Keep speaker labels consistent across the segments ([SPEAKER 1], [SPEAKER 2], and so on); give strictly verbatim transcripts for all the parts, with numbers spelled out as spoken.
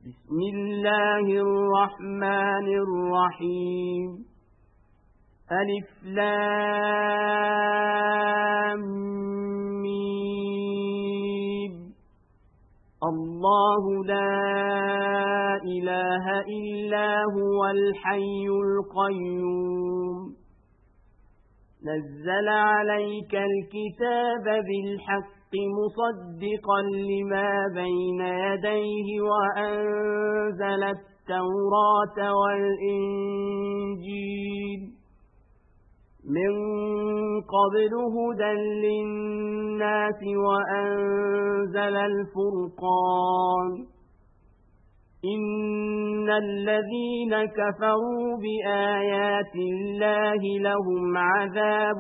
[SPEAKER 1] بسم الله الرحمن الرحيم ألف لام ميم الله لا إله إلا هو الحي القيوم نزل عليك الكتاب بالحق مصدقا لما بين يديه وأنزل التوراة والإنجيل من قبل هدى للناس وأنزل الفرقان إن الذين كفروا بآيات الله لهم عذاب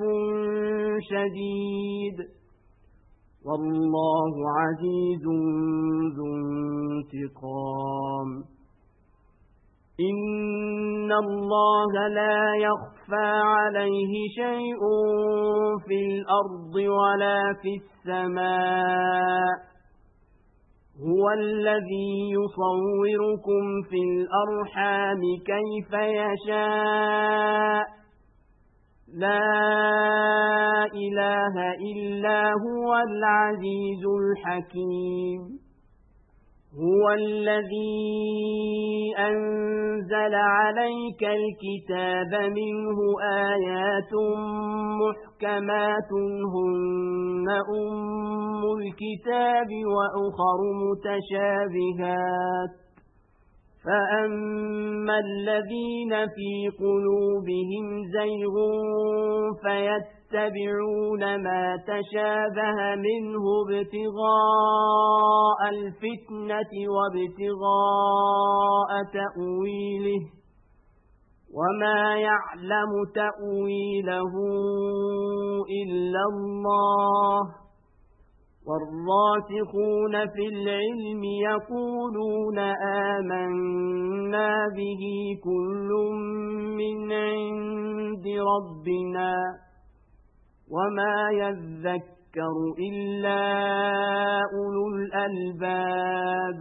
[SPEAKER 1] شديد والله عزيز ذو انتقام إن الله لا يخفى عليه شيء في الأرض ولا في السماء هو الذي يصوركم في الأرحام كيف يشاء لا إله إلا هو العزيز الحكيم هو الذي أنزل عليك الكتاب منه آيات محكمات هن أم الكتاب وأخر متشابهات فأما الذين في قلوبهم زيغ فيتبعون ما تشابه منه ابتغاء الفتنة وابتغاء تأويله وما يعلم تأويله إلا الله والراسخون في العلم يقولون آمنا به كل من عند ربنا وما يذكر إلا أولو الألباب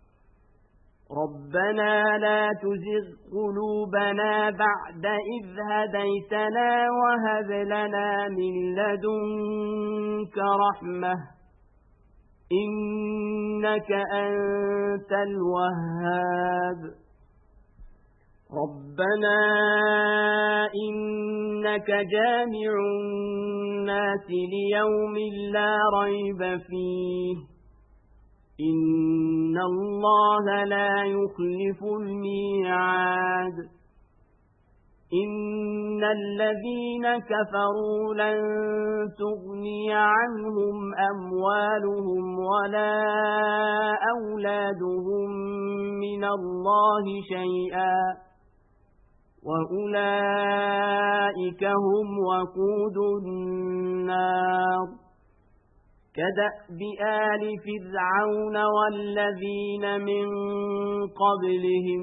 [SPEAKER 1] ربنا لا تزغ قلوبنا بعد إذ هديتنا وهب لنا من لدنك رحمة إنك أنت الوهاب ربنا إنك جامع الناس ليوم لا ريب فيه إن الله لا يخلف الميعاد إن الذين كفروا لن تغني عنهم أموالهم ولا أولادهم من الله شيئا وأولئك هم وقود النار كدأب آل فرعون والذين من قبلهم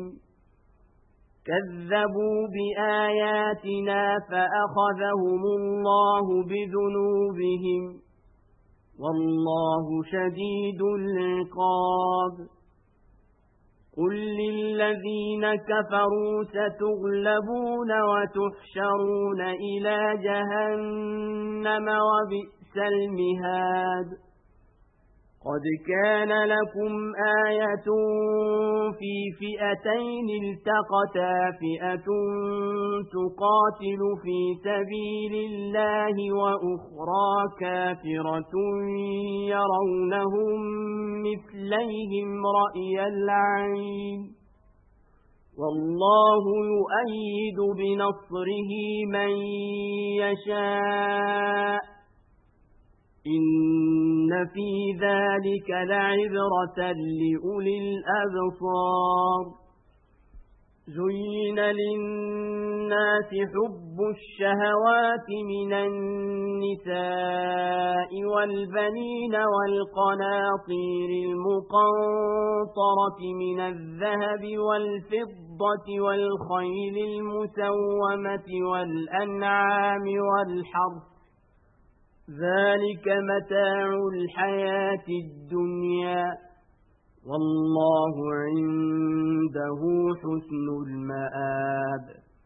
[SPEAKER 1] كذبوا بآياتنا فأخذهم الله بذنوبهم والله شديد العقاب قل للذين كفروا ستغلبون وتحشرون إلى جهنم وبئس المهاد قد كان لكم آية في فئتين التقتا فئة تقاتل في سبيل الله وأخرى كافرة يرونهم مثليهم رأي العين والله يؤيد بنصره من يشاء إن في ذلك لعبرة لأولي الأبصار زين للناس حب الشهوات من النساء والبنين والقناطير المقنطرة من الذهب والفضة والخيل المسومة والأنعام والحرث ذلك متاع الحياة الدنيا والله عنده حسن المآب.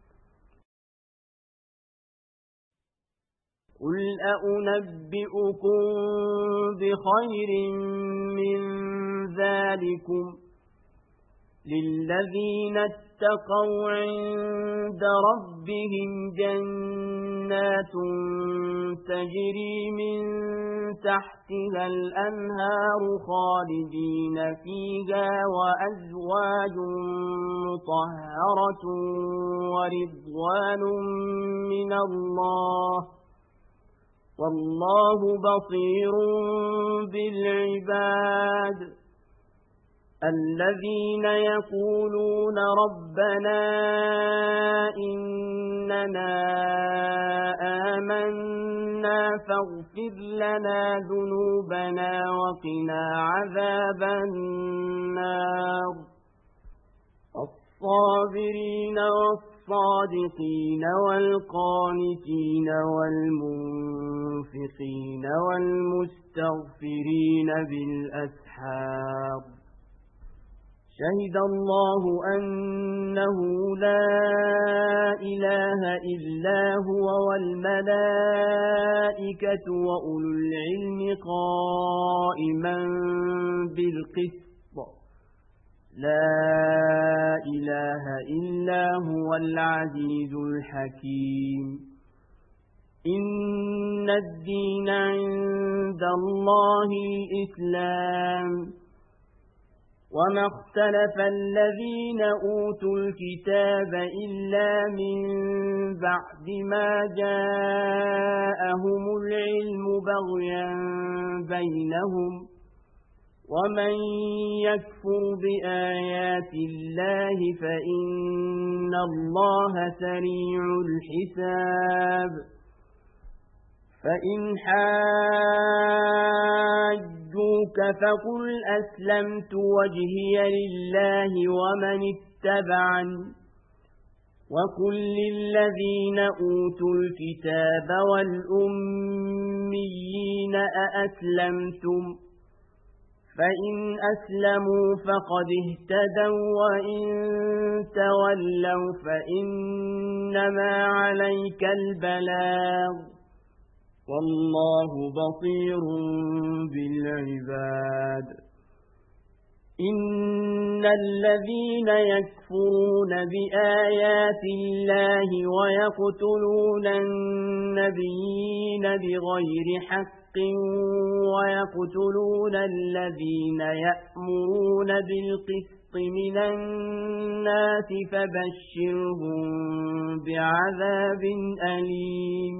[SPEAKER 1] قل أأنبئكم بخير من ذلكم للذين اتقوا عند ربهم جنات تجري من تحتها الأنهار خالدين فيها وأزواج مطهرة ورضوان من الله والله بصير بالعباد. الذين يقولون ربنا إننا آمنا فاغفر لنا ذنوبنا وقنا عذاب النار. الصابرين والصادقين والقانتين والمنفقين والمستغفرين بالأسحار. شهد الله أنه لا إله إلا هو والملائكة وأولو العلم قائما بالقسط لا إله إلا هو العزيز الحكيم. إن الدين عند الله الإسلام. وما اختلف الذين أوتوا الكتاب إلا من بعد ما جاءهم العلم بغيا بينهم ومن يكفر بآيات الله فإن الله سريع الحساب. فإن حاجوك فقل أسلمت وجهي لله ومن اتبعني وقل للذين أوتوا الكتاب والأميين أأسلمتم فإن أسلموا فقد اهتدوا وإن تولوا فإنما عليك البلاغ والله بصير بالعباد. إن الذين يكفرون بآيات الله ويقتلون النبيين بغير حق ويقتلون الذين يأمرون بالقسط من الناس فبشرهم بعذاب أليم.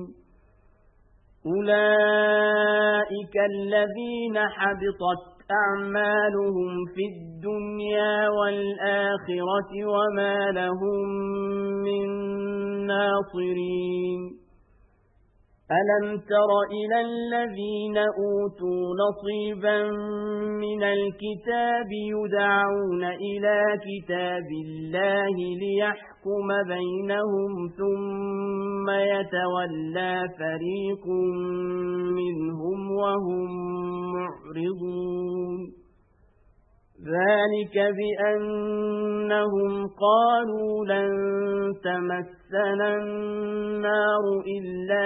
[SPEAKER 1] أولئك الذين حبطت أعمالهم في الدنيا والآخرة وما لهم من ناصرين. ألم تر إلى الذين أوتوا نصيبا من الكتاب يدعون إلى كتاب الله ليحكم بينهم ثم يتولى فريق منهم وهم معرضون. ذلك بأنهم قالوا لن تمسنا النار إلا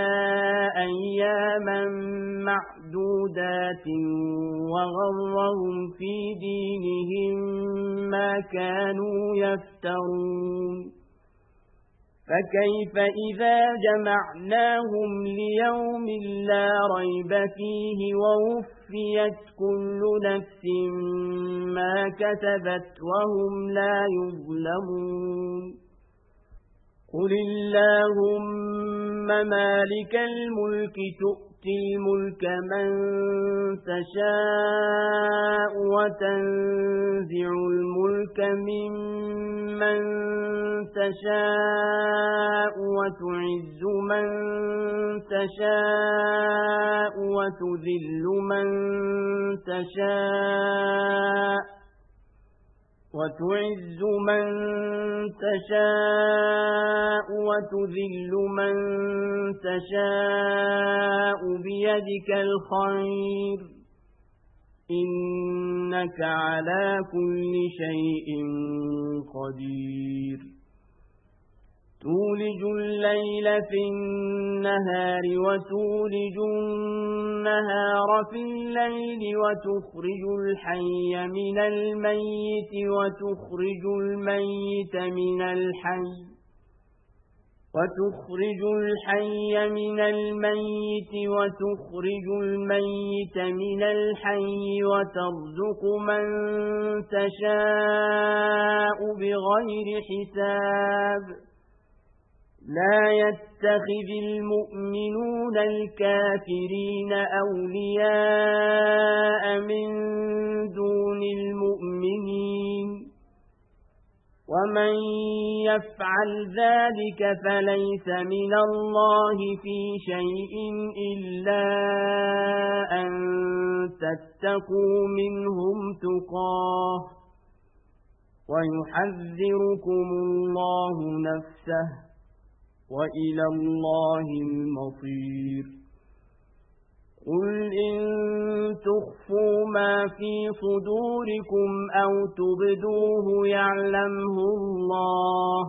[SPEAKER 1] أياما معدودات وغرهم في دينهم ما كانوا يفترون. فكيف إذا جمعناهم ليوم لا ريب فيه ووفيت كل نفس ما كسبت وهم لا يظلمون. قل اللهم مالك الملك تؤتي الملك من تشاء وتنزع الملك ممن تشاء وتعز من تشاء وتذل من تشاء وتعز من تشاء وتذل من تشاء بيدك الخير إنك على كل شيء قدير تولج الليل في النهار وتولج النهار في الليل وتخرج الحي من الميت وتخرج الميت من الحي وتخرج الحي من الميت وتخرج الميت من الحي وترزق من تشاء بغير حساب لا يتخذ المؤمنون الكافرين أولياء من دون المؤمنين ومن يفعل ذلك فليس من الله في شيء إلا أن تتقوا منهم تقاه ويحذركم الله نفسه وإلى الله المصير قل إن تخفوا ما في صدوركم أو تبدوه يعلمه الله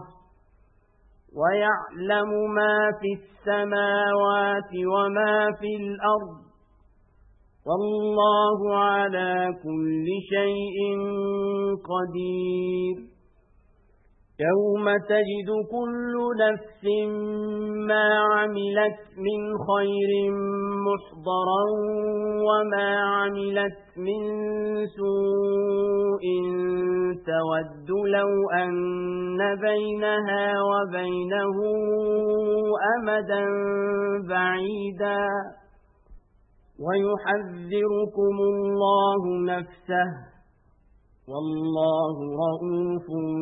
[SPEAKER 1] ويعلم ما في السماوات وما في الأرض والله على كل شيء قدير يوم تجد كل نفس ما عملت من خير محضرا وما عملت من سوء تود لو أن بينها وبينه أمدا بعيدا ويحذركم الله نفسه والله رؤوف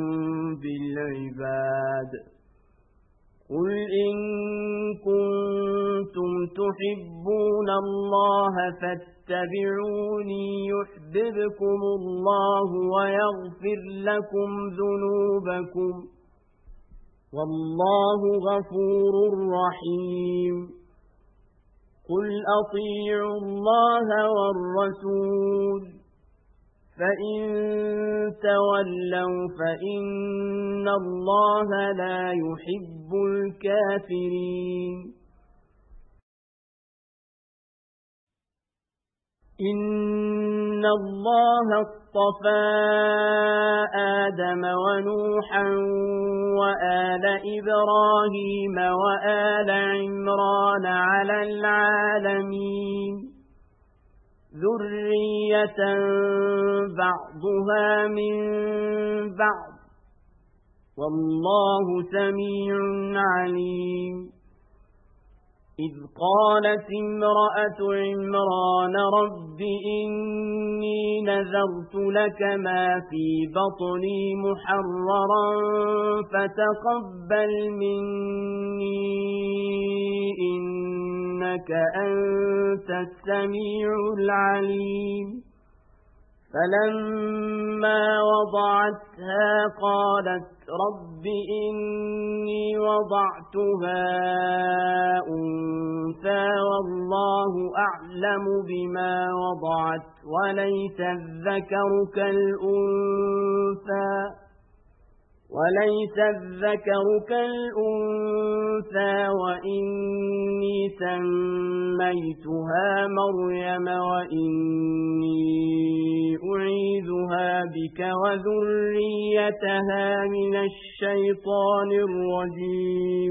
[SPEAKER 1] بالعباد قل إن كنتم تحبون الله فاتبعوني يحببكم الله ويغفر لكم ذنوبكم والله غفور رحيم قل أطيعوا الله والرسول فإن تولوا فإن الله لا يحب الكافرين إن الله اصطفى آدم ونوحا وآل إبراهيم وآل عمران على العالمين ذرية بعضها من بعض والله سميع عليم إذ قالت امرأة عمران رب إني نذرت لك ما في بطني محررا فتقبل مني إنك أنت السميع العليم فلما وضعتها قالت رب إني وضعتها أنثى والله أعلم بما وضعت وليس الذكر كالأنثى وليس الذكر كالأنثى وإني سميتها مريم وإني أعيذها بك وذريتها من الشيطان الرجيم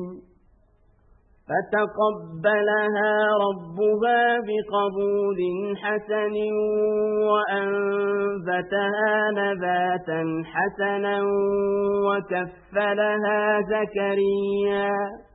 [SPEAKER 1] فتقبلها ربها بقبول حسن وأنبتها نباتا حسنا وكفلها زكريا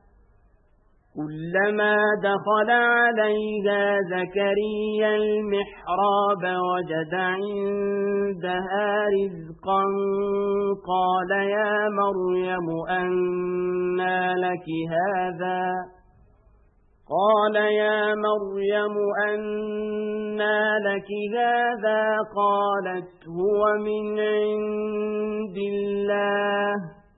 [SPEAKER 1] كلما دخل عليها زكريا المحراب وجد عندها رزقا قال يا مريم أنى لك هذا قال يا مريم أنى لك هذا قالت هو من عند الله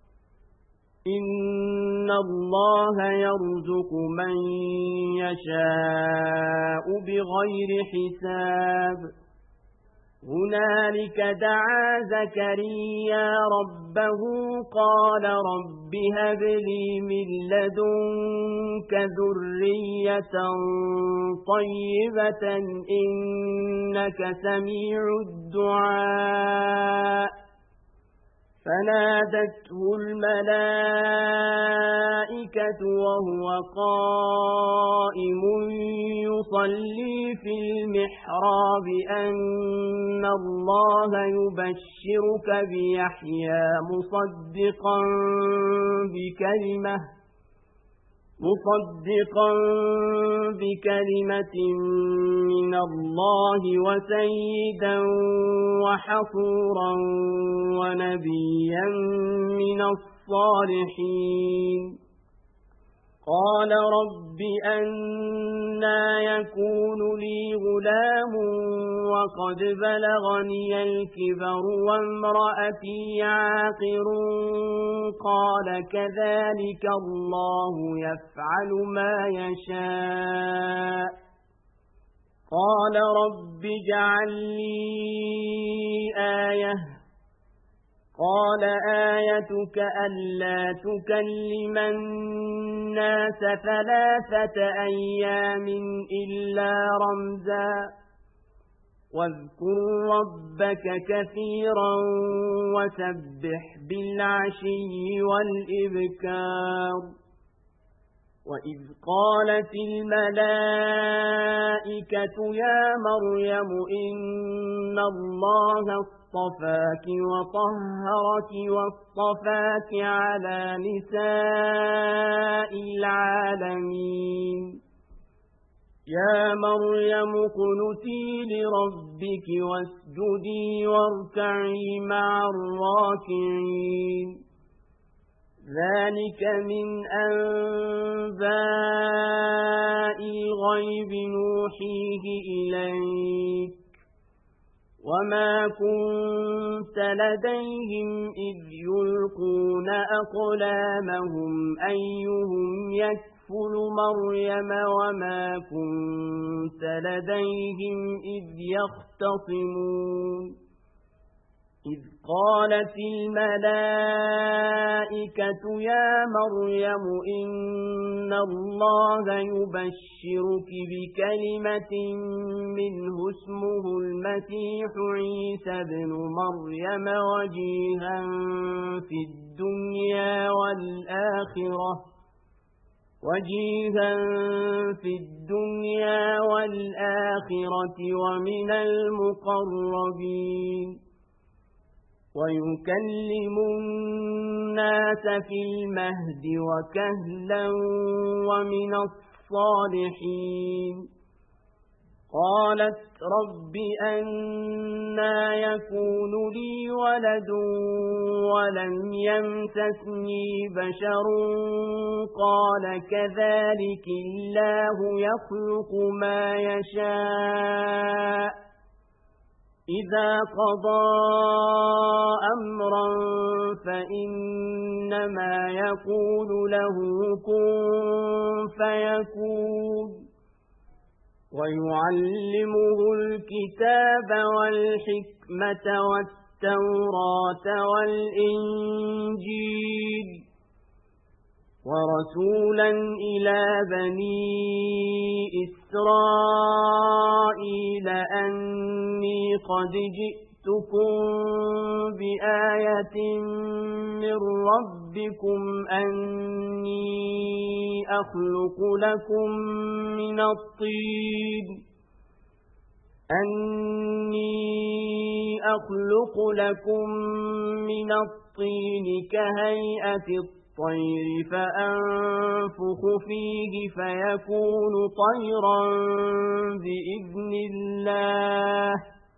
[SPEAKER 1] إن الله يرزق من يشاء بغير حساب هنالك دعا زكريا ربه قال رب هب لي من لدنك ذرية طيبة إنك سميع الدعاء فنادته الملائكة وهو قائم يصلي في المحراب أن الله يبشرك بيحيى مصدقا بكلمة مصدقا بكلمة من الله وسيدا وحصورا ونبيا من الصالحين قال رب أنى يكون لي غلام وقد بلغني الكبر وامرأتي عاقر قال كذلك الله يفعل ما يشاء قال رب اجعل لي آية قال آيتك ألا تكلم الناس ثلاثة أيام إلا رمزا واذكر ربك كثيرا وسبح بالعشي والإبكار وإذ قالت الملائكة يا مريم إن الله اصطفاك وطهرك واصطفاك على نساء العالمين يا مريم اقنتي لربك واسجدي واركعي مع الراكعين ذلك من أنباء الغيب نوحيه إليك وما كنت لديهم إذ يلقون أقلامهم أيهم يكفل مريم وما كنت لديهم إذ يختصمون إذ قالت الملائكة يا مريم إن الله يبشرك بكلمة منه اسمه المسيح عيسى بن مريم وجيها في الدنيا والآخرة وجيها في الدنيا والآخرة ومن المقربين ويكلم الناس في المهد وكهلا ومن الصالحين قالت رب أنى يكون لي ولد ولم يمسسني بشر قال كذلك الله يخلق ما يشاء إذا قضى أمرا فإنما يقول له كن فيكون ويعلمه الكتاب والحكمة والتوراة والإنجيل ورسولا إلى بني إسرائيل أني قد جئتكم بآية من ربكم أني أخلق لكم من الطين أني أخلق لكم من الطين كهيئة الطير فأنفخ فيه فيكون طيرا بإذن الله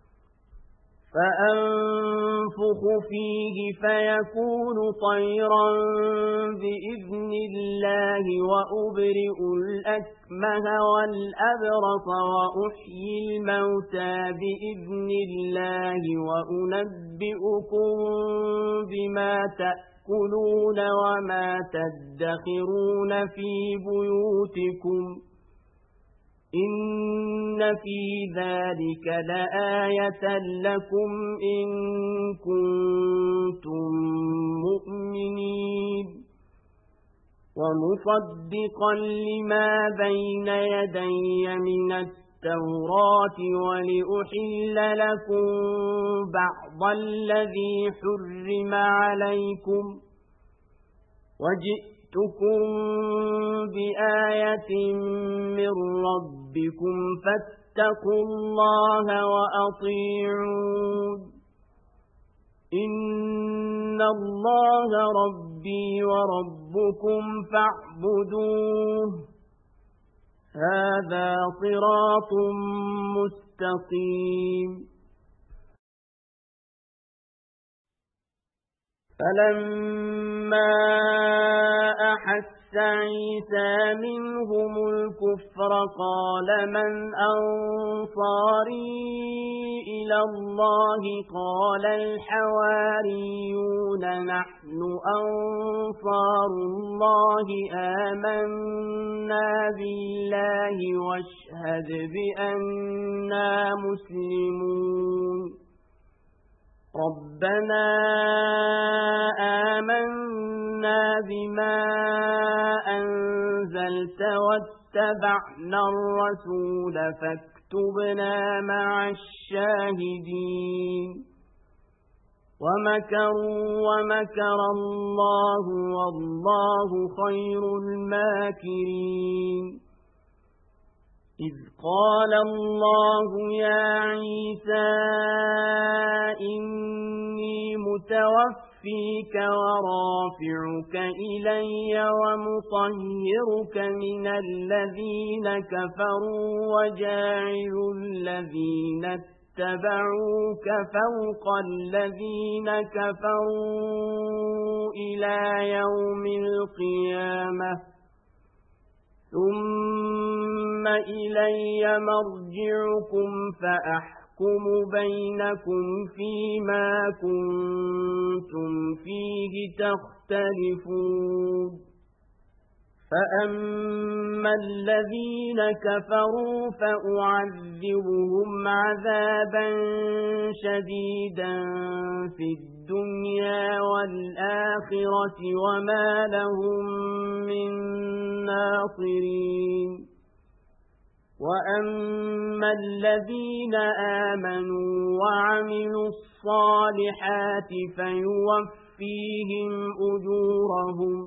[SPEAKER 1] فأنفخ فيه فيكون طيرا بإذن الله وأبرئ الأكمه والأبرص وأحيي الموتى بإذن الله وأنبئكم بما تأكلون وما تدخرون في بيوتكم إن في ذلك لآية لكم إن كنتم مؤمنين ومصدقا لما بين يدي من التوراة ولأحل لكم بعض الذي حرم عليكم وجئتكم بآية من ربكم فاتقوا الله وأطيعون إن الله ربي وربكم فاعبدوه هذا صراط مستقيم فلما أحس عيسى منهم الكفر قال من أنصاري إلى الله قال الحواريون نحن أنصار الله آمنا بالله واشهد بأننا مسلمون ربنا آمنا بما أنزلت واتبعنا الرسول فاكتبنا مع الشاهدين ومكروا ومكر الله والله خير الماكرين إذ قال الله يا عيسى إني متوفيك ورافعك إلي ومطهرك من الذين كفروا وجاعل الذين اتبعوك فوق الذين كفروا إلى يوم القيامة ثم إلي مرجعكم فأحكم بينكم فيما كنتم فيه تختلفون فأما الذين كفروا فأعذبهم عذابا شديدا في الدنيا والآخرة وما لهم من ناصرين وأما الذين آمنوا وعملوا الصالحات فيوفيهم أجورهم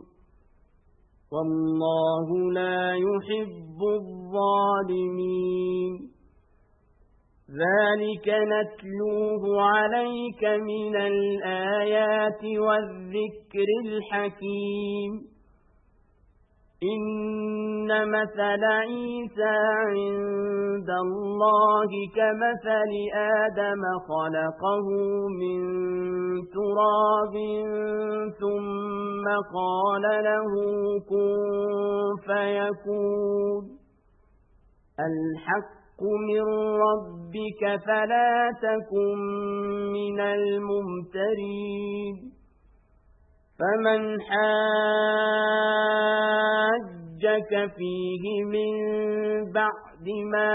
[SPEAKER 1] والله لا يحب الظالمين ذلك نتلوه عليك من الآيات والذكر الحكيم إن مثل عيسى عند الله كمثل آدم خلقه من تراب ثم قال له كن فيكون الحق من ربك فلا تكن من الممترين فمن حاجك فيه من بعد ما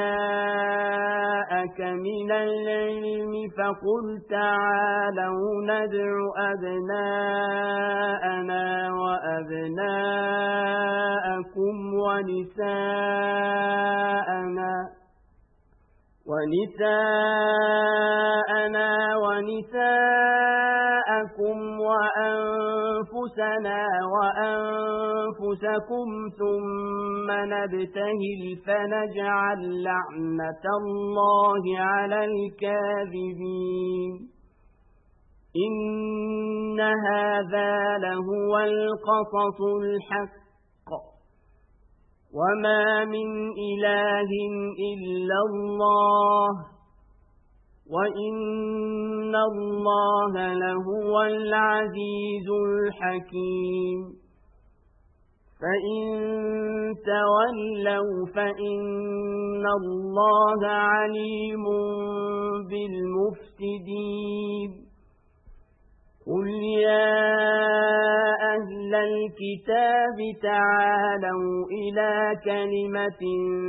[SPEAKER 1] جاءك من العلم فقل تعالوا ندع أبناءنا وأبناءكم ونساءنا ونساءنا ونساءكم وأنفسنا وأنفسكم ثم نبتهل فنجعل لعنة الله على الكاذبين إن هذا لهو القصص الحق وما من إله إلا الله وإن الله لهو العزيز الحكيم فإن تولوا فإن الله عليم بالمفسدين قل يا أهل الكتاب تعالوا إلى كلمة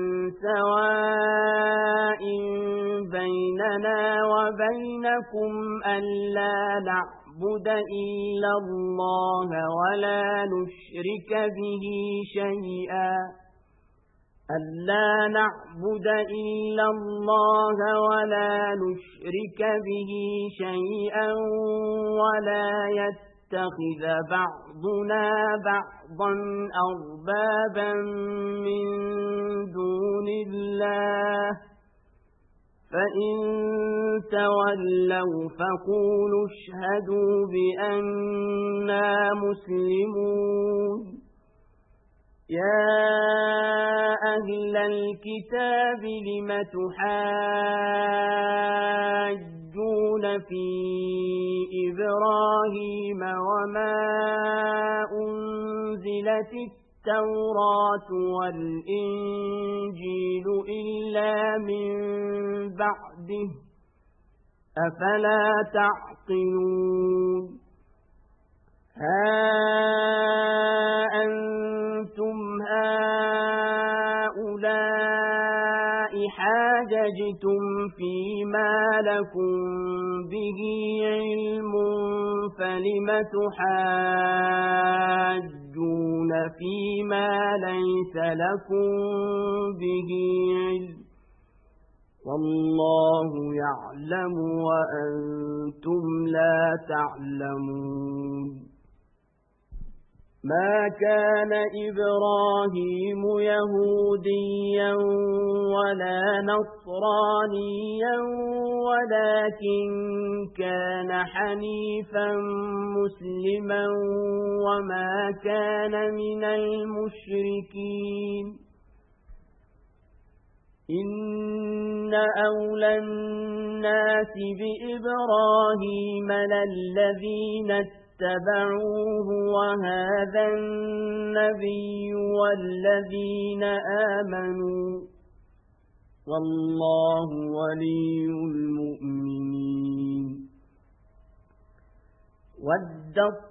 [SPEAKER 1] سواء بيننا وبينكم ألا نعبد إلا الله ولا نشرك به شيئا ألا نعبد إلا الله ولا نشرك به شيئا ولا يتخذ بعضنا بعضا أربابا من دون الله فإن تولوا فقولوا اشهدوا بأننا مسلمون يا أهل الكتاب لم تحاجون في إبراهيم وما أنزلت التوراة والإنجيل إلا من بعده أفلا تعقلون ها أنتم هؤلاء حاججتم فيما لكم به علم فلم تحاجون فيما ليس لكم به علم والله يعلم وأنتم لا تعلمون ما كان إبراهيم يهوديا ولا نصرانيا ولكن كان حنيفا مسلما وما كان من المشركين إن أولى الناس بإبراهيم للذين اتبعوه وهذا النبي والذين آمنوا والله ولي المؤمنين ودت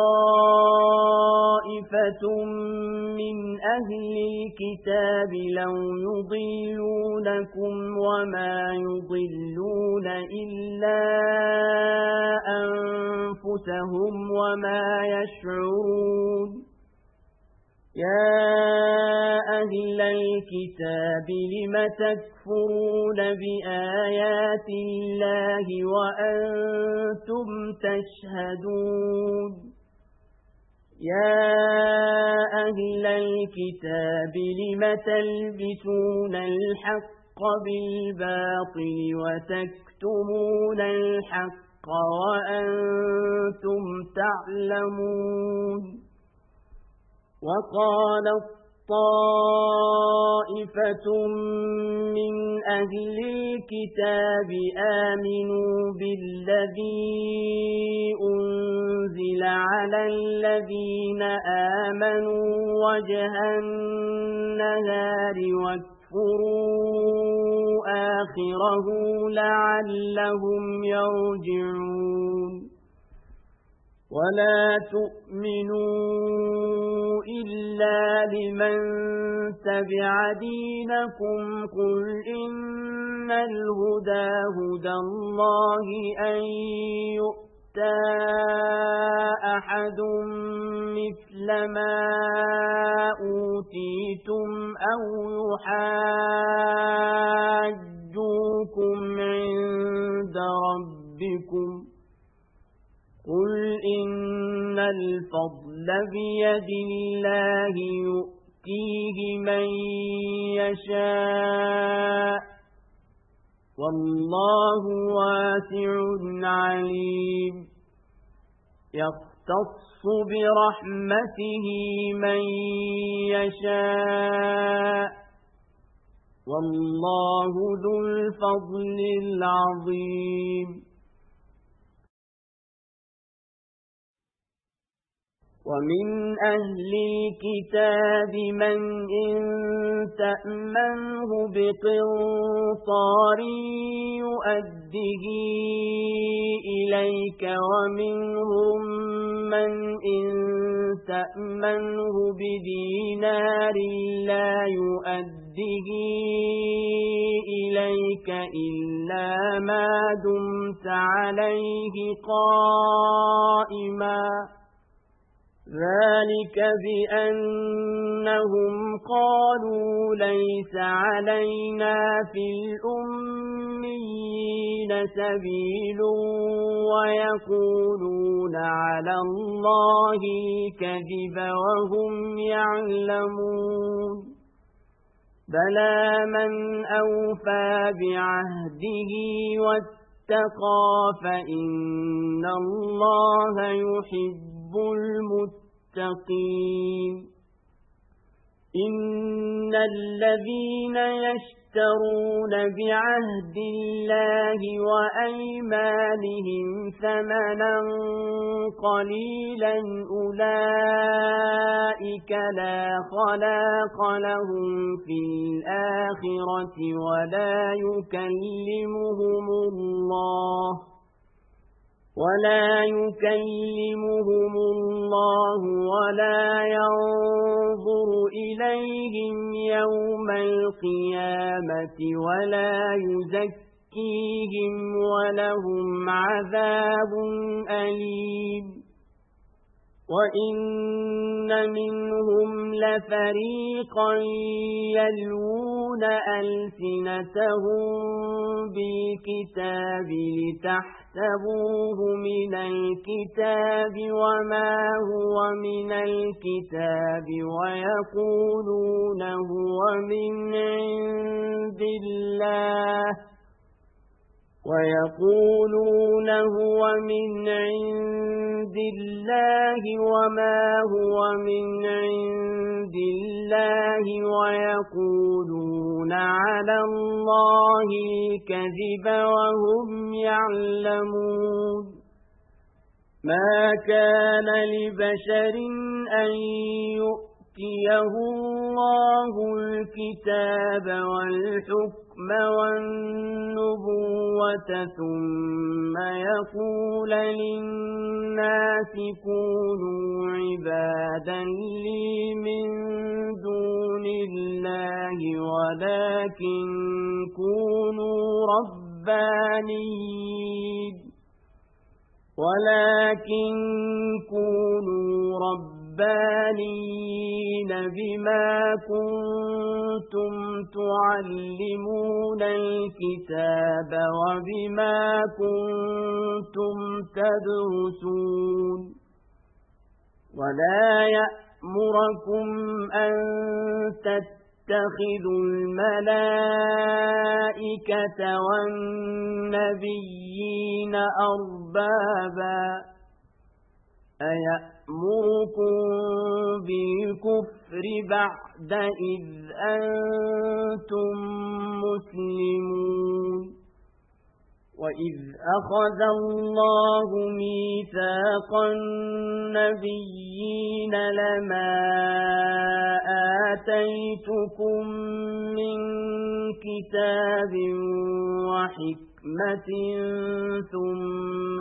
[SPEAKER 1] طائفة من أهل الكتاب لو يضلونكم وما يضلون إلا أنفسهم وما يشعرون يا أهل الكتاب لم تكفرون بآيات الله وأنتم تشهدون يا أهل الكتاب لم تلبسون الحق بالباطل وتكتمون الحق وأنتم تعلمون وقالت طائفة من أهل الكتاب آمنوا بالذي أنزل على الذين آمنوا وجه النهار واكفروا آخره لعلهم يرجعون ولا تؤمنوا إلا لمن تبع دينكم قل إن الهدى هدى الله أن يؤتى أحد مثل ما أوتيتم أو يحاجوكم عند ربكم قل إن الفضل بيد الله يؤتيه من يشاء والله واسع عليم يختص برحمته من يشاء والله ذو الفضل العظيم ومن أهل الكتاب من إن تأمنه بقنطار يؤده إليك ومنهم من إن تأمنه بدينار لا يؤده إليك إلا ما دمت عليه قائما ذلك بأنهم قالوا ليس علينا في الأميين سبيل ويقولون على الله الكذب وهم يعلمون بلى من أوفى بعهده واتقى فإن الله يحب المتقين إن الذين يشترون بعهد الله وأيمانهم ثمنا قليلا أولئك لا خلاق لهم في الآخرة ولا يكلمهم الله ولا يكلمهم الله ولا ينظر إليهم يوم القيامة ولا يزكيهم ولهم عذاب أليم وإن منهم لفريقا يلوون ألسنتهم بالكتاب لتحسبوه من الكتاب وما هو من الكتاب ويقولون هو من عند الله ويقولون هو من عند الله وما هو من عند الله ويقولون على الله الكذب وهم يعلمون ما كان لبشر أن يؤتيه الله الكتاب والحكم والنبوة ثم يقول للناس كونوا عبادا لي من دون الله ولكن كونوا ربانيين ولكن كونوا ربانيين بما كنتم تعلمون الكتاب وبما كنتم تدرسون ولا يأمركم أن تتخذوا الملائكة والنبيين أربابا أيأمركم بالكفر بعد إذ أنتم مسلمون وإذ أخذ الله ميثاق النبيين لما آتيتكم من كتاب وحكمة ثم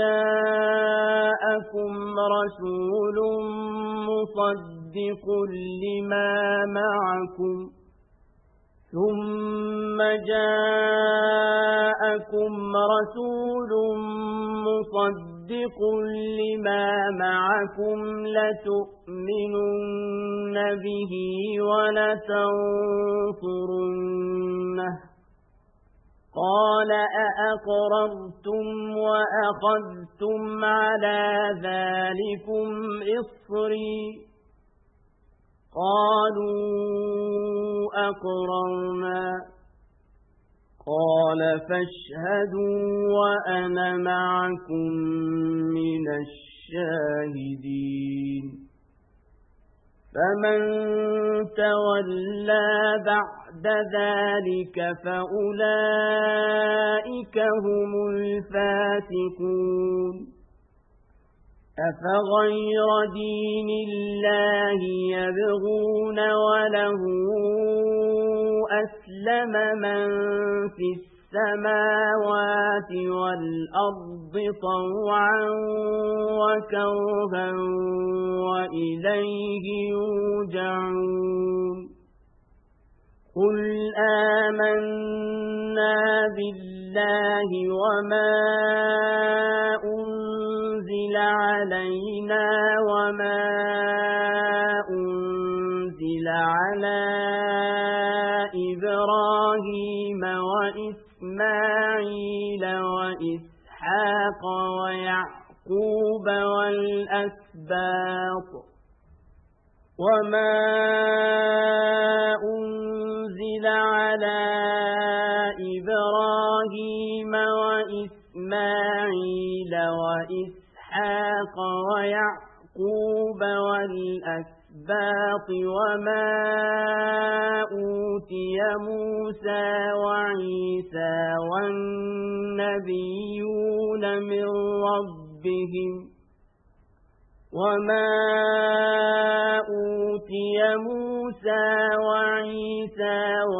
[SPEAKER 1] جاءكم رسول مصدق لما معكم ثم جاءكم رسول مصدق لما معكم لتؤمنن به ولتنصرنه قال أأقررتم وأخذتم على ذلكم إصري قالوا أقررنا قال فاشهدوا وأنا معكم من الشاهدين فمن تولى بعد ذلك فأولئك هم الفاسقون أفغير دين الله يبغون وله أسلم من في السماوات والأرض طوعا وكرها وإليه يرجعون قل آمنا بالله وما أنزل علينا وما أنزل على إبراهيم وإسماعيل وإسحاق ويعقوب والأسباط وما أنزل على إبراهيم وإسماعيل وإسحاق ويعقوب والأسباط وما أوتي موسى وعيسى والنبيون من ربهم وما أوتي موسى وعيسى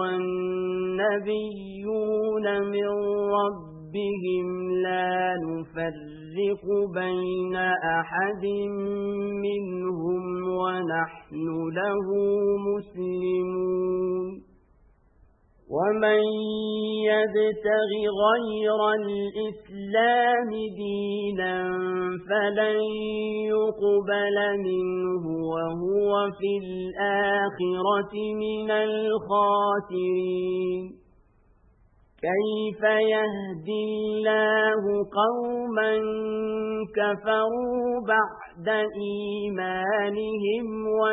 [SPEAKER 1] والنبيون من ربهم لا نفرق بين أحد منهم ونحن له مسلمون ومن يبتغ غير الإسلام دينا فلن يقبل منه وهو في الآخرة من الخاسرين كيف يهدي الله قوما كفروا بعد إيمانهم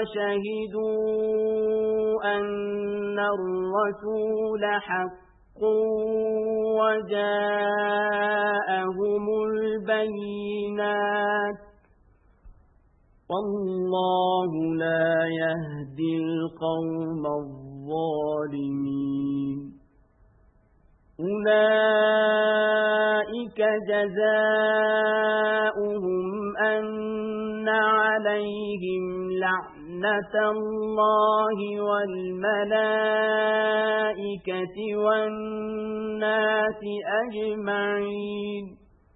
[SPEAKER 1] وشهدوا أن الرسول حق وجاءهم البينات والله لا يهدي القوم الظالمين أولئك جزاؤهم أن عليهم لعنة الله والملائكة والناس أجمعين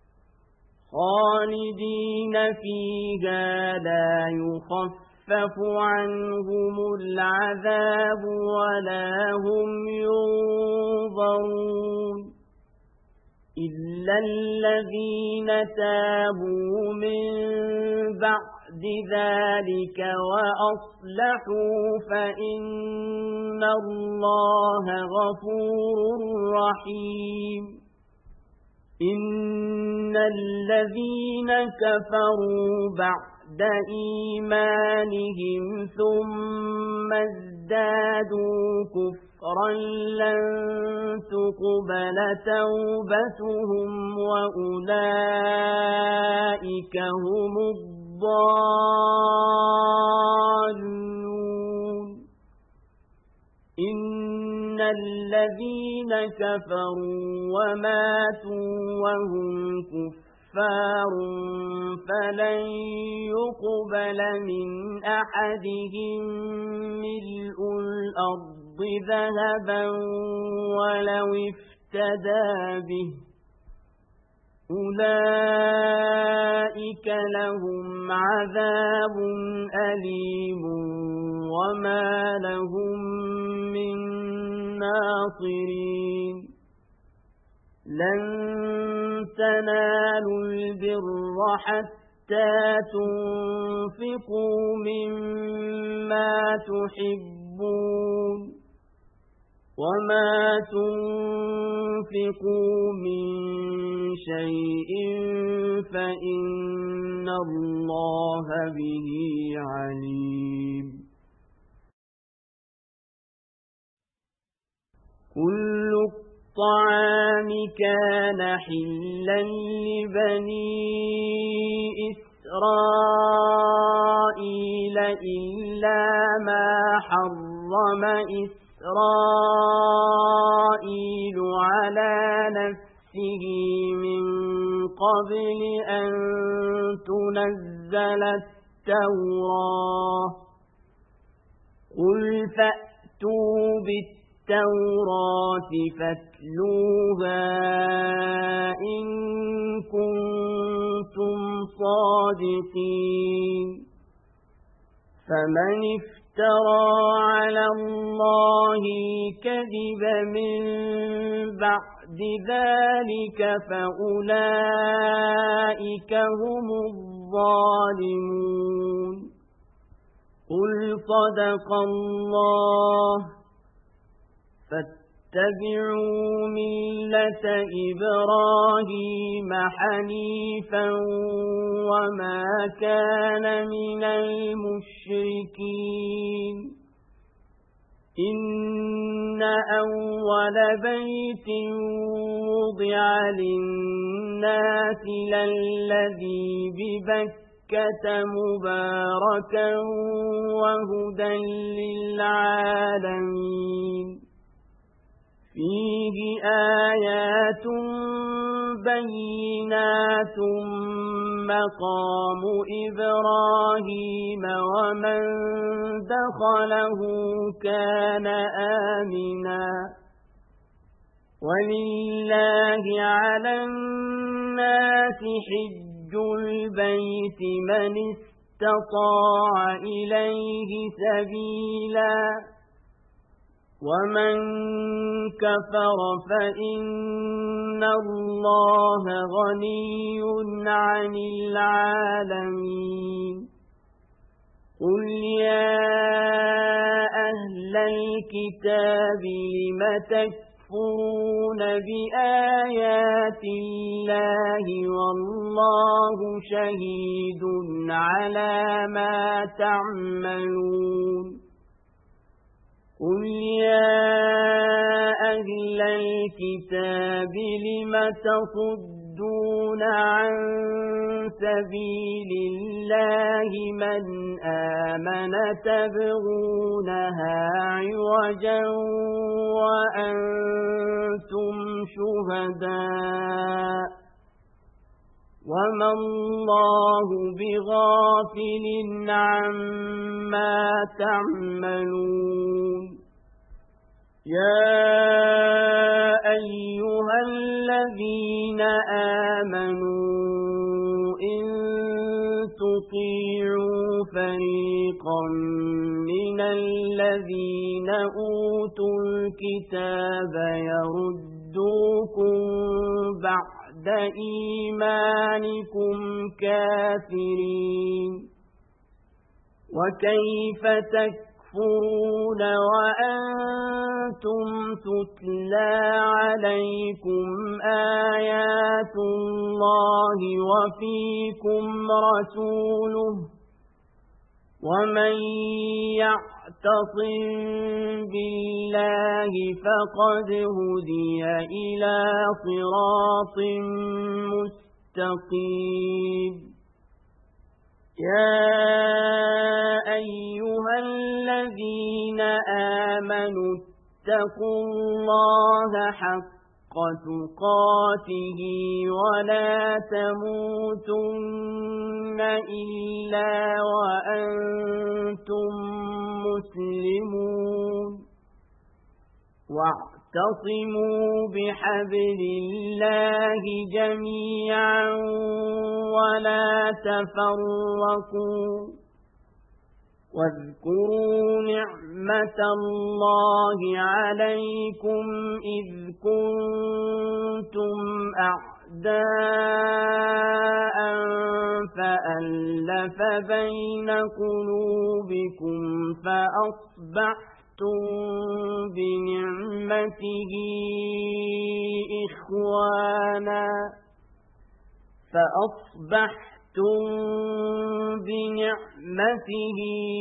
[SPEAKER 1] خالدين فيها لا يخفف عنهم العذاب ولا هم ينظرون إلا الذين تابوا من بعد ذلك وأصلحوا فإن الله غفور رحيم إن الذين كفروا بعد إيمانهم ثم ازدادوا كفرا لن تقبل توبتهم وأولئك هم الضالون إن الذين كفروا وماتوا وهم كفار فلن يقبل من أحدهم ملء الأرض ذهبا ولو افتدى به أولئك لهم عذاب أليم وما لهم من ناصرين لن تنالوا البر حتى تنفقوا مما تحبون وما تنفقوا من شيء فإن الله به عليم كل الطعام كان حلا لبني إسرائيل إلا ما حرم إسرائيل على نفسه من قبل أن تنزل التوراة قل فأتوا بالتوراة فاتلوها إن كنتم صادقين فمن افترى على الله الكذب من بعد ذلك فأولئك هم الظالمون قل صدق الله فاتبعوا ملة إبراهيم حنيفا وما كان من المشركين إن أول بيت وضع للناس للذي ببكة مباركا وهدى للعالمين فيه آيات بينات مقام إبراهيم ومن دخله كان آمنا ولله على الناس حج البيت من استطاع إليه سبيلا ومن كفر فإن الله غني عن العالمين قل يا أهل الكتاب لم تكفرون بآيات الله والله شهيد على ما تعملون قل يا أهل الكتاب لم تصدون عن سبيل الله من آمن تبغونها عوجا وأنتم شهداء وما الله بغافل عما تعملون يا أيها الذين آمنوا إن تطيعوا فريقا من الذين أوتوا الكتاب يردوكم بعد إيمانكم كافرين وكيف تكفرون وأنتم تتلى عليكم آيات الله وفيكم رسوله ومن يعتصم بالله فقد هدي إلى صراط مستقيم يا أيها الذين آمنوا اتقوا الله حق تقاته ولا تموتن إلا وأنتم مسلمون واعتصموا بحبل الله جميعا ولا تفرقوا واذكروا نعمة الله عليكم إذ كنتم أعداء فألف بين قلوبكم فأصبحتم بنعمته إخوانا فأصبحتم بنعمته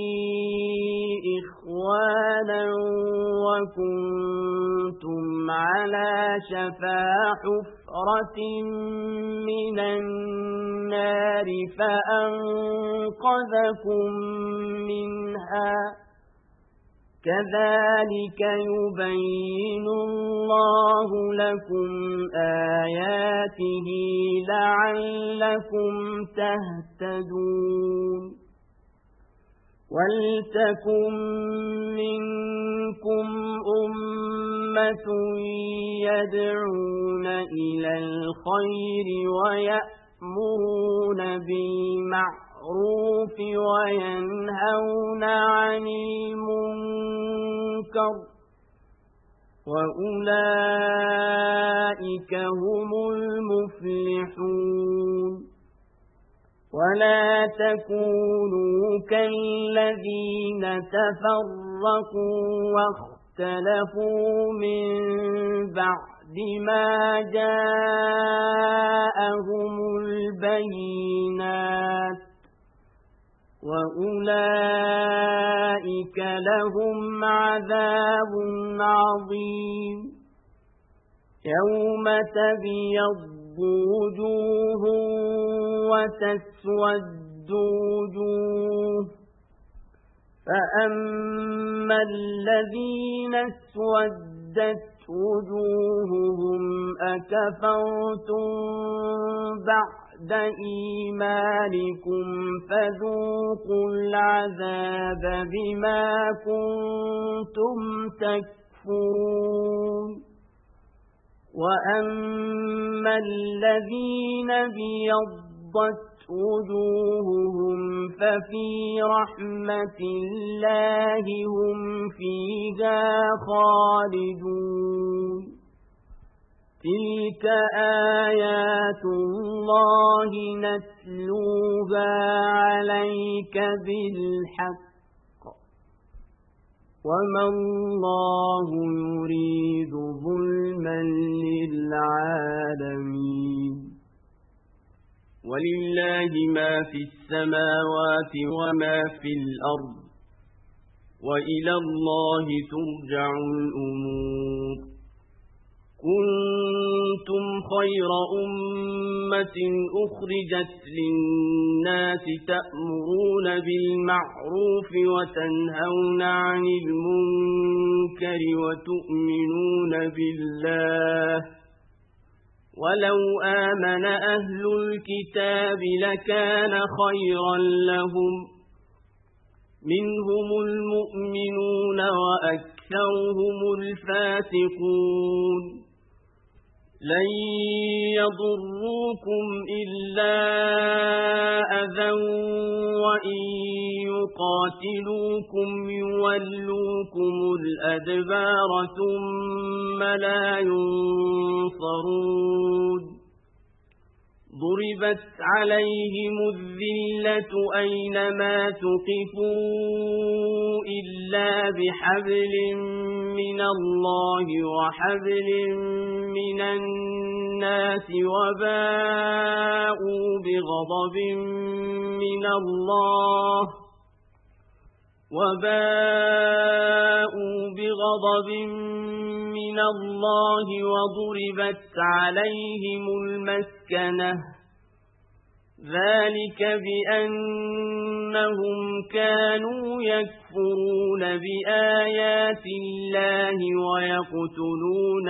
[SPEAKER 1] إخوانا وكنتم على شفا حفرة من النار فأنقذكم منها كذلك يبين الله لكم آياته لعلكم تهتدون ولتكن منكم أمة يدعون إلى الخير ويأمرون بالمعروف وينهون عن المنكر وأولئك هم المفلحون ولا تكونوا كالذين تفرقوا واختلفوا من بعد ما جاءهم البينات وأولئك لهم عذاب عظيم يوم تبيض وجوه وتسود وجوه فأما الذين اسودت وجوههم أكفرتم بعد إيمانكم فذوقوا العذاب بما كنتم تكفرون وأما الذين ابيضت وجوههم ففي رحمة الله هم فيها خالدون تلك آيات الله نتلوها عليك بالحق وما الله يريد ظلما للعالمين ولله ما في السماوات وما في الأرض وإلى الله ترجع الأمور كنتم خير أمة أخرجت للناس تأمرون بالمعروف وتنهون عن المنكر وتؤمنون بالله ولو آمن أهل الكتاب لكان خيرا لهم منهم المؤمنون وأكثرهم الفاسقون لن يضروكم إلا أذى وإن يقاتلوكم يولوكم الأدبار ثم لا ينصرون ضربت عليهم الذلة أينما تقفوا إلا بحبل من الله وحبل من الناس وباءوا بغضب من الله وباءوا بغضب من الله وضربت عليهم المسكنة ذلك بأنهم كانوا يكفرون بآيات الله ويقتلون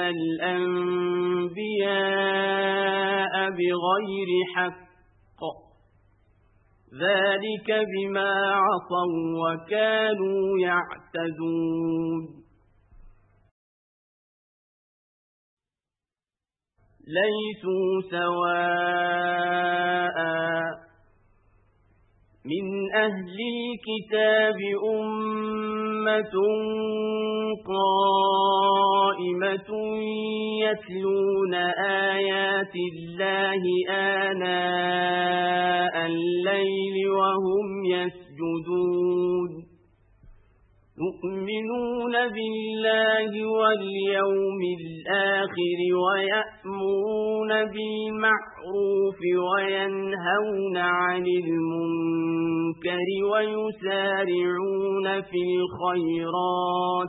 [SPEAKER 1] الأنبياء بغير حق ذلك بما عصوا وكانوا يعتدون ليسوا سواء من أهل الكتاب أمة قائمة يتلون آيات الله آناء الليل وهم يسجدون يؤمنون بالله واليوم الآخر ويأمرون بالمعروف وينهون عن المنكر ويسارعون في الخيرات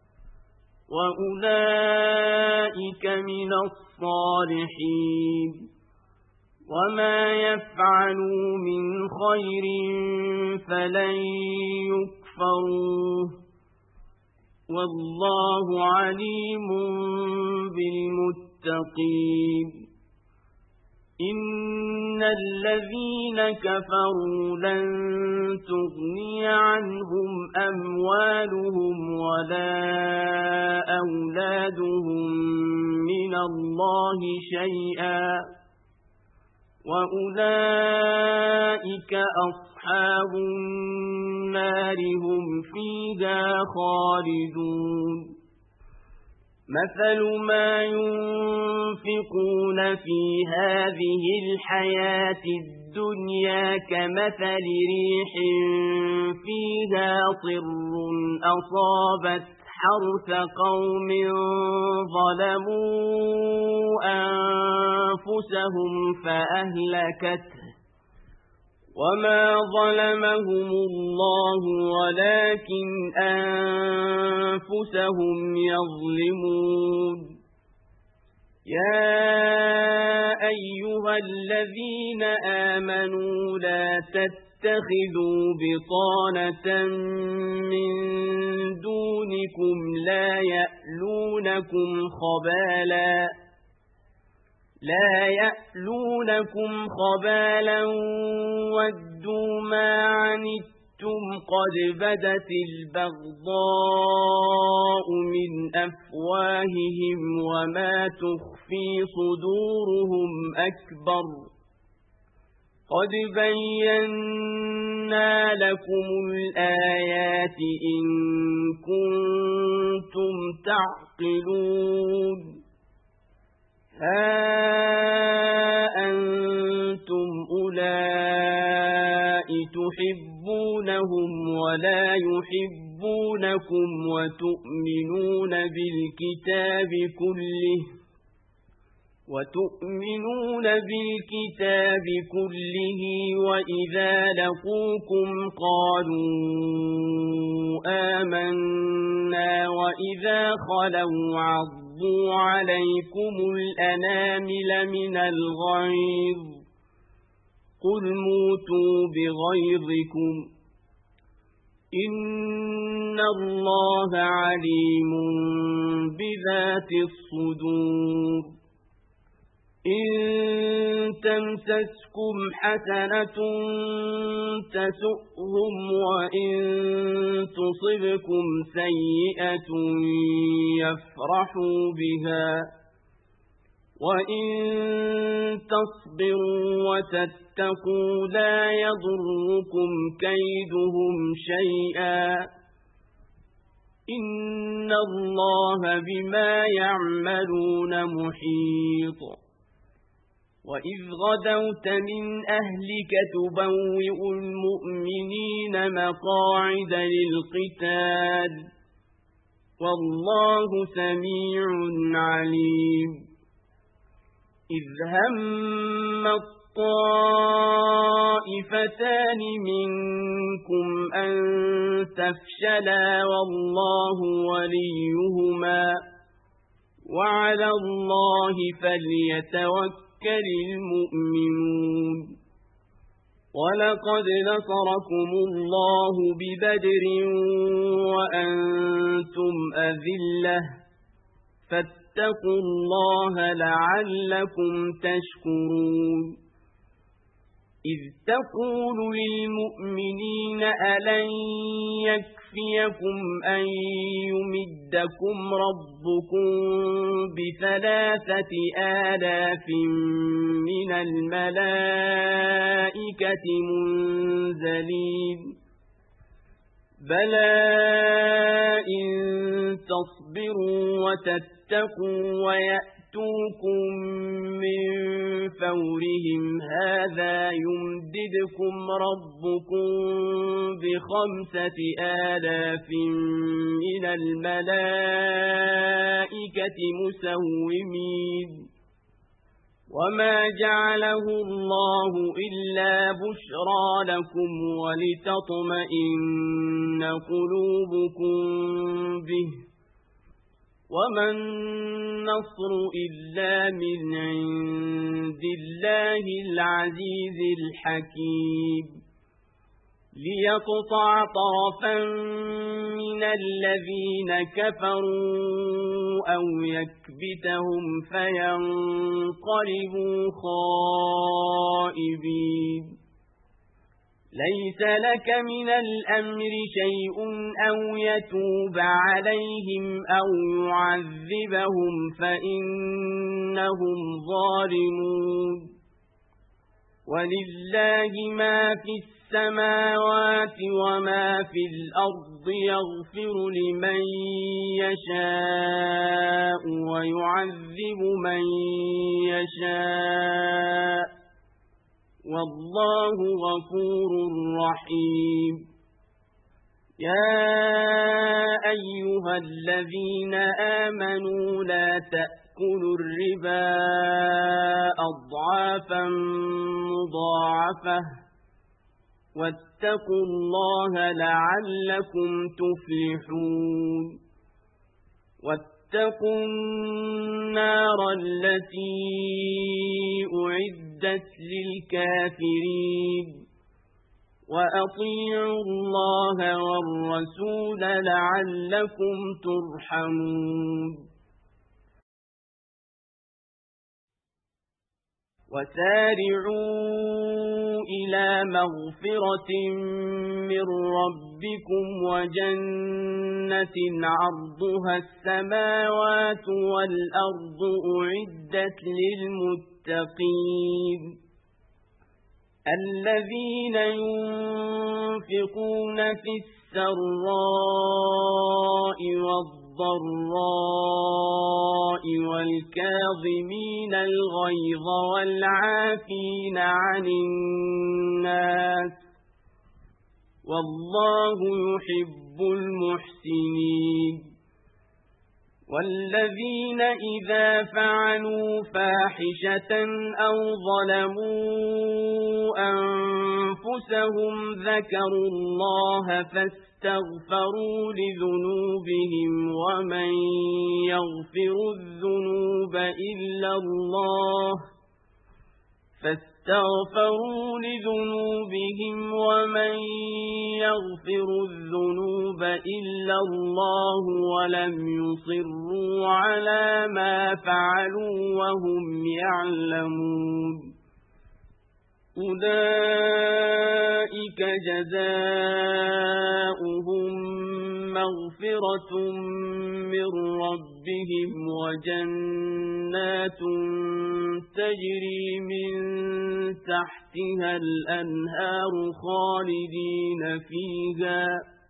[SPEAKER 1] وأولئك من الصالحين وما يفعلوا من خير فلن يكفروه والله عليم بالمتقين إن الذين كفروا لن تغني عنهم أموالهم ولا أولادهم من الله شيئا وأولئك أصحاب النار هم فيها خالدون مثل ما ينفقون في هذه الحياة الدنيا كمثل ريح فيها صر أصابت حرث قوم ظلموا أنفسهم فأهلكته وما ظلمهم الله ولكن أنفسهم يظلمون يا أيها الذين آمنوا لا تتخذوا بطانة من دونكم لا يألونكم خبالا لا يألونكم خبالا ودوا ما عنتم قد بدت البغضاء من أفواههم وما تخفي صدورهم أكبر قد بينا لكم الآيات إن كنتم تعقلون ها أنتم أولئك تحبونهم ولا يحبونكم وتؤمنون بالكتاب كله وتؤمنون بالكتاب كله وإذا لقوكم قالوا آمنا وإذا خلوا عضوا عليكم الأنامل من الغيظ قل موتوا بغيظكم إن الله عليم بذات الصدور إن تمسسكم حسنة تسؤهم وإن تصبكم سيئة يفرحوا بها وإن تصبروا وتتقوا لا يضركم كيدهم شيئا إن الله بما يعملون محيط وإذ غدوت من أهلك تبوئ المؤمنين مقاعد للقتال والله سميع عليم إذ هم الطائفتان منكم أن تفشلا والله وليهما وعلى الله فليتوكل المؤمنون ولقد نصركم الله ببدر وأنتم أذلة فاتقوا الله لعلكم تشكرون إذ تقول للمؤمنين ألن يكفيكم أن يمدكم ربكم بثلاثة آلاف من الملائكة منزلين بلى إن تصبروا وتتقوا ويأتوكم من فورهم هذا يمددكم ربكم بخمسة آلاف من الملائكة مسومين وما جعله الله إلا بشرى لكم ولتطمئن قلوبكم به وما النصر إلا من عند الله العزيز الحكيم ليقطع طرفا من الذين كفروا أو يكبتهم فينقلبوا خائبين ليس لك من الأمر شيء أو يتوب عليهم أو يعذبهم فإنهم ظالمون ولله ما في السماوات وما في الأرض يغفر لمن يشاء ويعذب من يشاء والله غفور رحيم يا أيها الذين آمنوا لا تأكلوا الربا أضعافا مضاعفة واتقوا الله لعلكم تفلحون واتقوا النار التي أعدت للكافرين وأطيعوا الله والرسول لعلكم ترحمون وسارعوا إلى مغفرة من ربكم وجنة عرضها السماوات والأرض أعدت للمتقين الذين ينفقون في السراء والضراء والكاظمين الغيظ والعافين عن الناس والله يحب المحسنين والذين إذا فعلوا فاحشة أو ظلموا أنفسهم ذكروا الله فاستغفروا لذنوبهم ومن يغفر الذنوب إلا الله فاستغفروا لذنوبهم ومن يغفر الذنوب إلا الله ولم يصروا على ما فعلوا وهم يعلمون أولئك جزاؤهم مغفرة من ربهم وجنات تجري من تحتها الأنهار خالدين فيها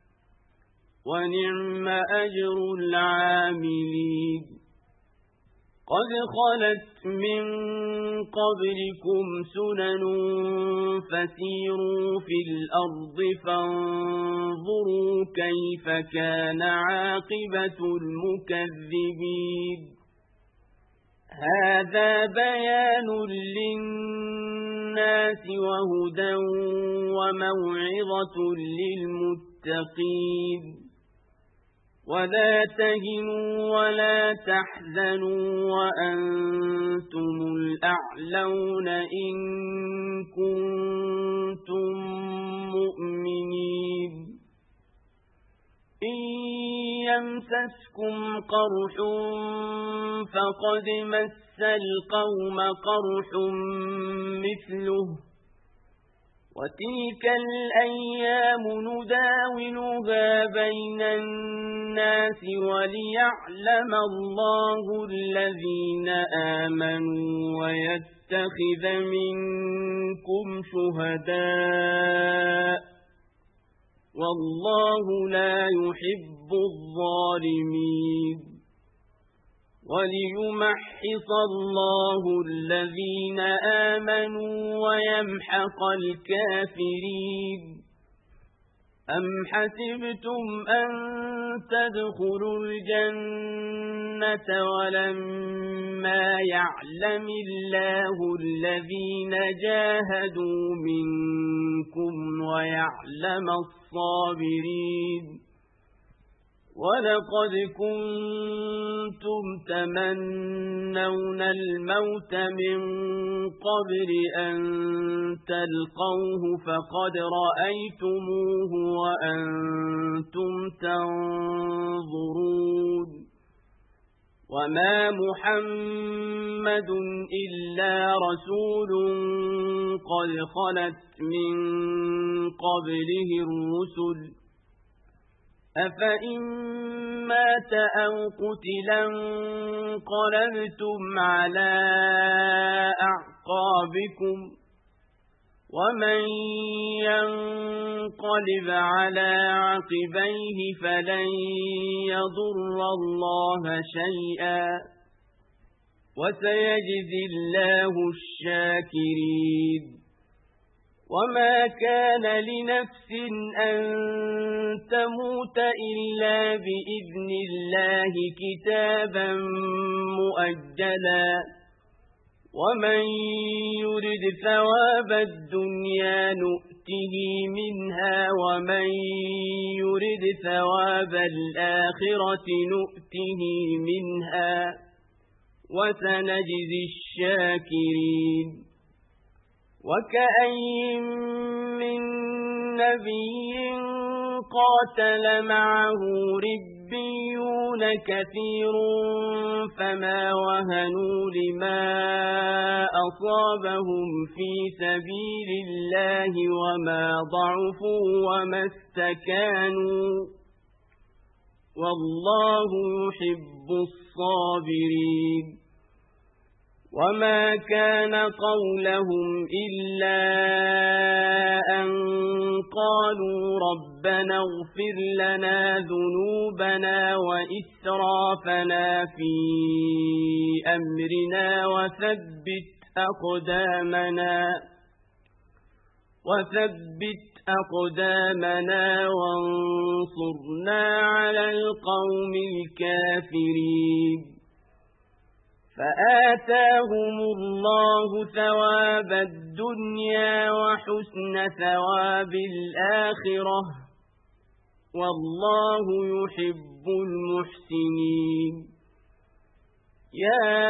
[SPEAKER 1] ونعم أجر العاملين قد خلت من قبلكم سنن فسيروا في الأرض فانظروا كيف كان عاقبة المكذبين هذا بيان للناس وهدى وموعظة للمتقين ولا تهنوا ولا تحزنوا وأنتم الأعلون إن كنتم مؤمنين إن يمسسكم قرح فقد مس القوم قرح مثله وتلك الأيام نداولها بين الناس وليعلم الله الذين آمنوا ويتخذ منكم شهداء والله لا يحب الظالمين وليمحص الله الذين آمنوا ويمحق الكافرين أم حسبتم أن تدخلوا الجنة ولما يعلم الله الذين جاهدوا منكم ويعلم الصابرين ولقد كنتم تمنون الموت من قبل أن تلقوه فقد رأيتموه وأنتم تنظرون وما محمد إلا رسول قد خلت من قبله الرسل أفإن مات أو قتلا انقلبتم على أعقابكم ومن ينقلب على عقبيه فلن يضر الله شيئا وسيجزي الله الشاكرين وما كان لنفس أن تموت إلا بإذن الله كتابا مؤجلا ومن يرد ثواب الدنيا نؤته منها ومن يرد ثواب الآخرة نؤته منها وسنجزي الشاكرين وكأين من نبي قاتل معه ربيون كثير فما وهنوا لما أصابهم في سبيل الله وما ضعفوا وما استكانوا والله يحب الصابرين وما كان قولهم إلا أن قالوا ربنا اغفر لنا ذنوبنا وإسرافنا في أمرنا وثبت أقدامنا وثبت أقدامنا وانصرنا على القوم الكافرين فآتاهم الله ثواب الدنيا وحسن ثواب الآخرة والله يحب المحسنين يا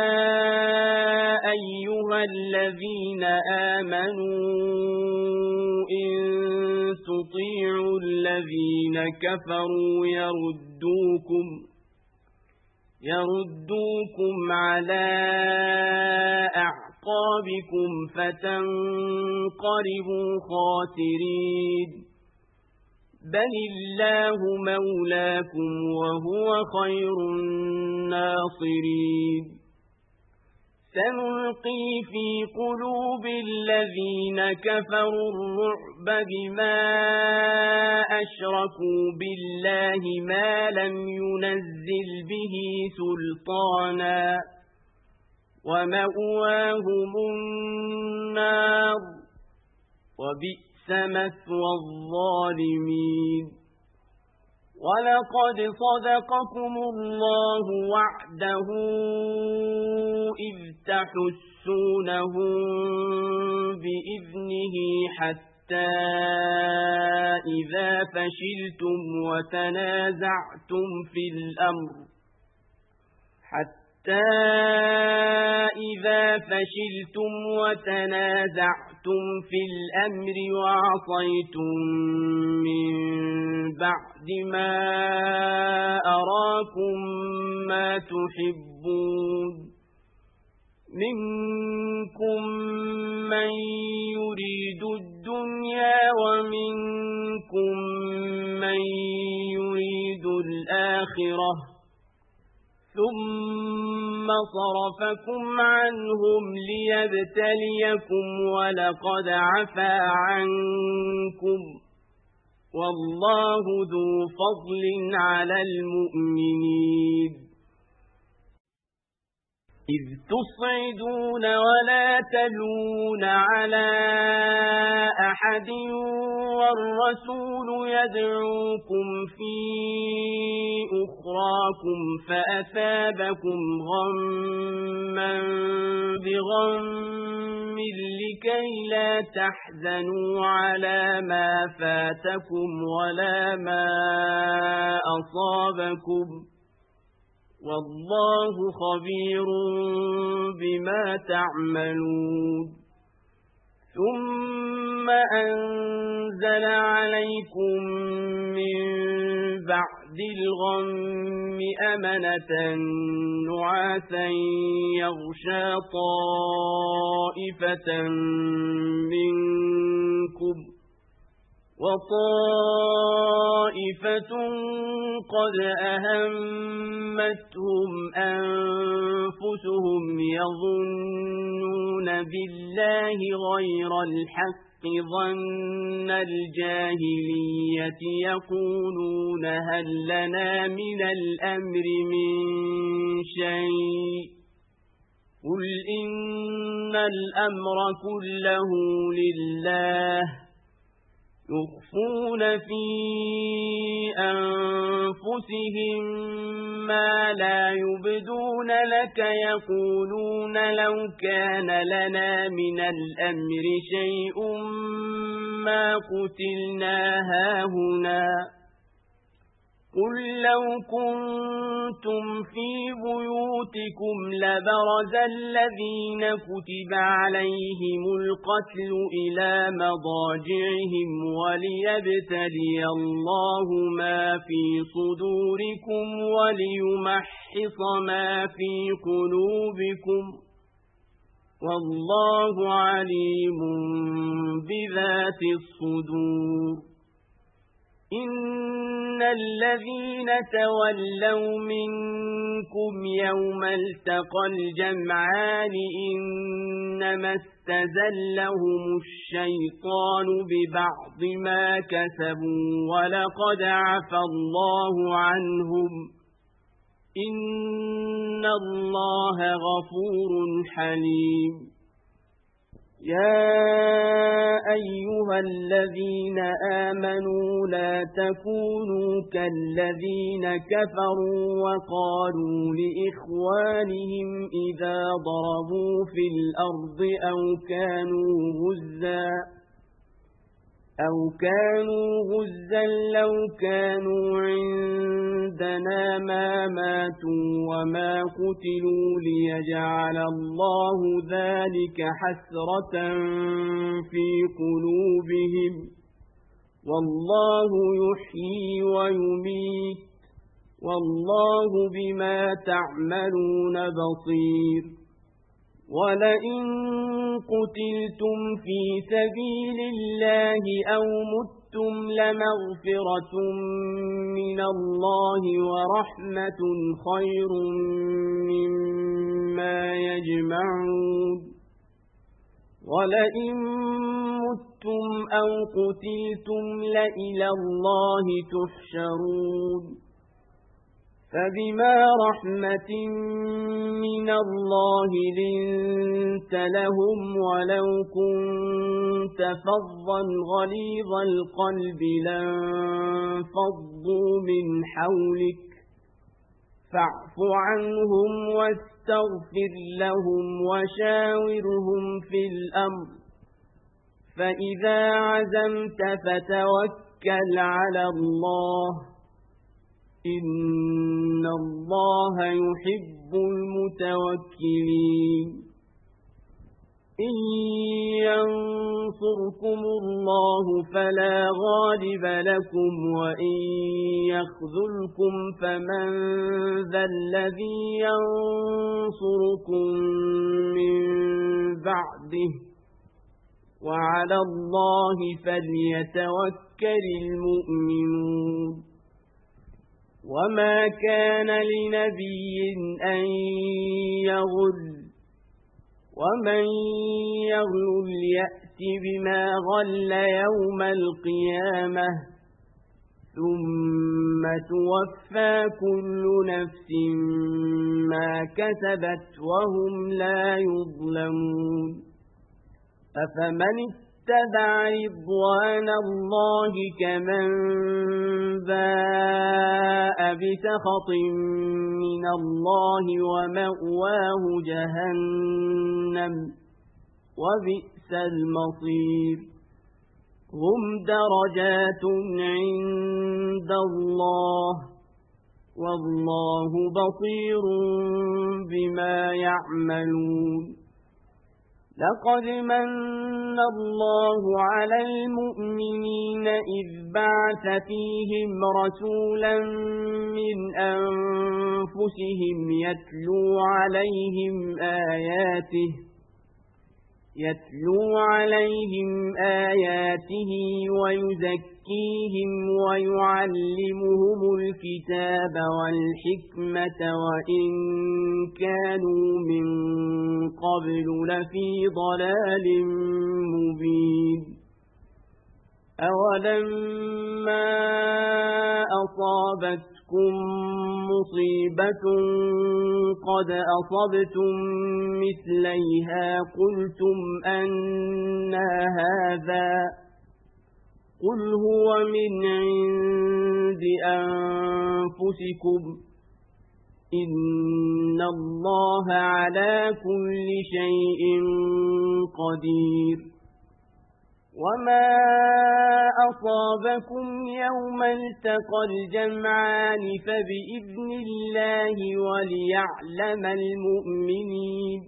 [SPEAKER 1] أيها الذين آمنوا إن تطيعوا الذين كفروا يردوكم يردوكم على أعقابكم فتنقلبوا خاسرين بل الله مولاكم وهو خير الناصرين سنلقي في قلوب الذين كفروا الرعب بما أشركوا بالله ما لم ينزل به سلطانا ومأواهم النار وبئس مثوى الظالمين ولقد صدقكم الله وعده إذ تحسونهم بإذنه حتى إذا فشلتم وتنازعتم في الأمر حتى إذا فشلتم وتنازعتم في الأمر وعصيتم من بعد ما أراكم ما تحبون منكم من يريد الدنيا ومنكم من يريد الآخرة ثم صرفكم عنهم ليبتليكم ولقد عفا عنكم والله ذو فضل على المؤمنين إذ تصعدون ولا تلون على أحد والرسول يدعوكم في أخراكم فأثابكم غما بغم لكي لا تحزنوا على ما فاتكم ولا ما أصابكم والله خبير بما تعملون ثم أنزل عليكم من بعد الغم أمنة نعاسا يغشى طائفة منكم وطائفة قد أهمتهم أنفسهم يظنون بالله غير الحق ظن الجاهلية يقولون هل لنا من الأمر من شيء قل إن الأمر كله لله يخفون في أنفسهم ما لا يبدون لك يقولون لو كان لنا من الأمر شيء ما قتلنا هاهنا قل لو كنتم في بيوتكم لبرز الذين كتب عليهم القتل إلى مضاجعهم وليبتلي الله ما في صدوركم وليمحص ما في قلوبكم والله عليم بذات الصدور إن الذين تولوا منكم يوم التقى الجمعان إنما استزلهم الشيطان ببعض ما كسبوا ولقد عفى الله عنهم إن الله غفور حليم يا أيها الذين آمنوا لا تكونوا كالذين كفروا وقالوا لإخوانهم إذا ضربوا في الأرض أو كانوا غزا أو كانوا غزا لو كانوا عندنا ما ماتوا وما قتلوا ليجعل الله ذلك حسرة في قلوبهم والله يحيي ويميت والله بما تعملون بصير ولئن قتلتم في سبيل الله أو متم لمغفرة من الله ورحمة خير مما يجمعون ولئن متم أو قتلتم لإلى الله تحشرون فبما رحمة من الله لنت لهم ولو كنت فظا غليظ القلب لانفضوا من حولك فاعف عنهم واستغفر لهم وشاورهم في الأمر فإذا عزمت فتوكل على الله إن الله يحب المتوكلين إن ينصركم الله فلا غالب لكم وإن يخذلكم فمن ذا الذي ينصركم من بعده وعلى الله فليتوكل المؤمنون وما كان لنبي أن يغل ومن يغل يأت بما غل يوم القيامة ثم توفى كل نفس ما كسبت وهم لا يظلمون أفمن اتبع رضوان الله كمن باء بسخط من الله ومأواه جهنم وبئس المصير هم درجات عند الله والله بصير بما يعملون لقد من الله على المؤمنين إذ بعث فيهم رسولا من أنفسهم يتلو عليهم آياته يتلو عليهم آياته ويزكيهم ويعلمهم الكتاب والحكمة وإن كانوا من قبل لفي ضلال مبين أولما أصابتكم مصيبة قد أصبتم مثليها قلتم أنى هذا قل هو من عند أنفسكم إن الله على كل شيء قدير وما أصابكم يوم التقى الجمعان فبإذن الله وليعلم المؤمنين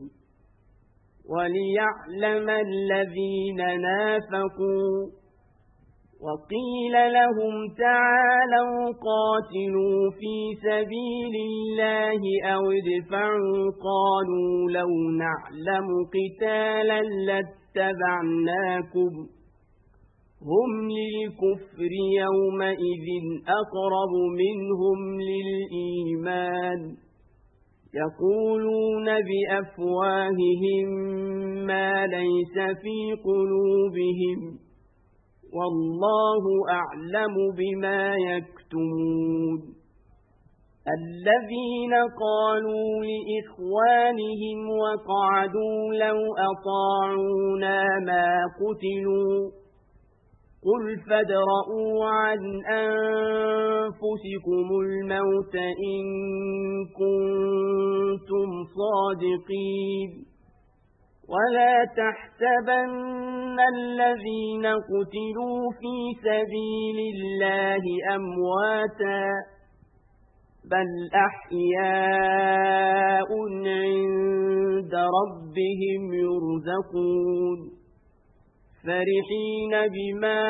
[SPEAKER 1] وليعلم الذين نافقوا وقيل لهم تعالوا قاتلوا في سبيل الله أو ادفعوا قالوا لو نعلم قتالا لاتبعناكم هم للكفر يومئذ أقرب منهم للإيمان يقولون بأفواههم ما ليس في قلوبهم والله أعلم بما يكتمون الذين قالوا لإخوانهم وقعدوا لو أطاعونا ما قتلوا قل فادرءوا عن أنفسكم الموت إن كنتم صادقين ولا تحسبن الذين قتلوا في سبيل الله أمواتا بل أحياء عند ربهم يرزقون فرحين بما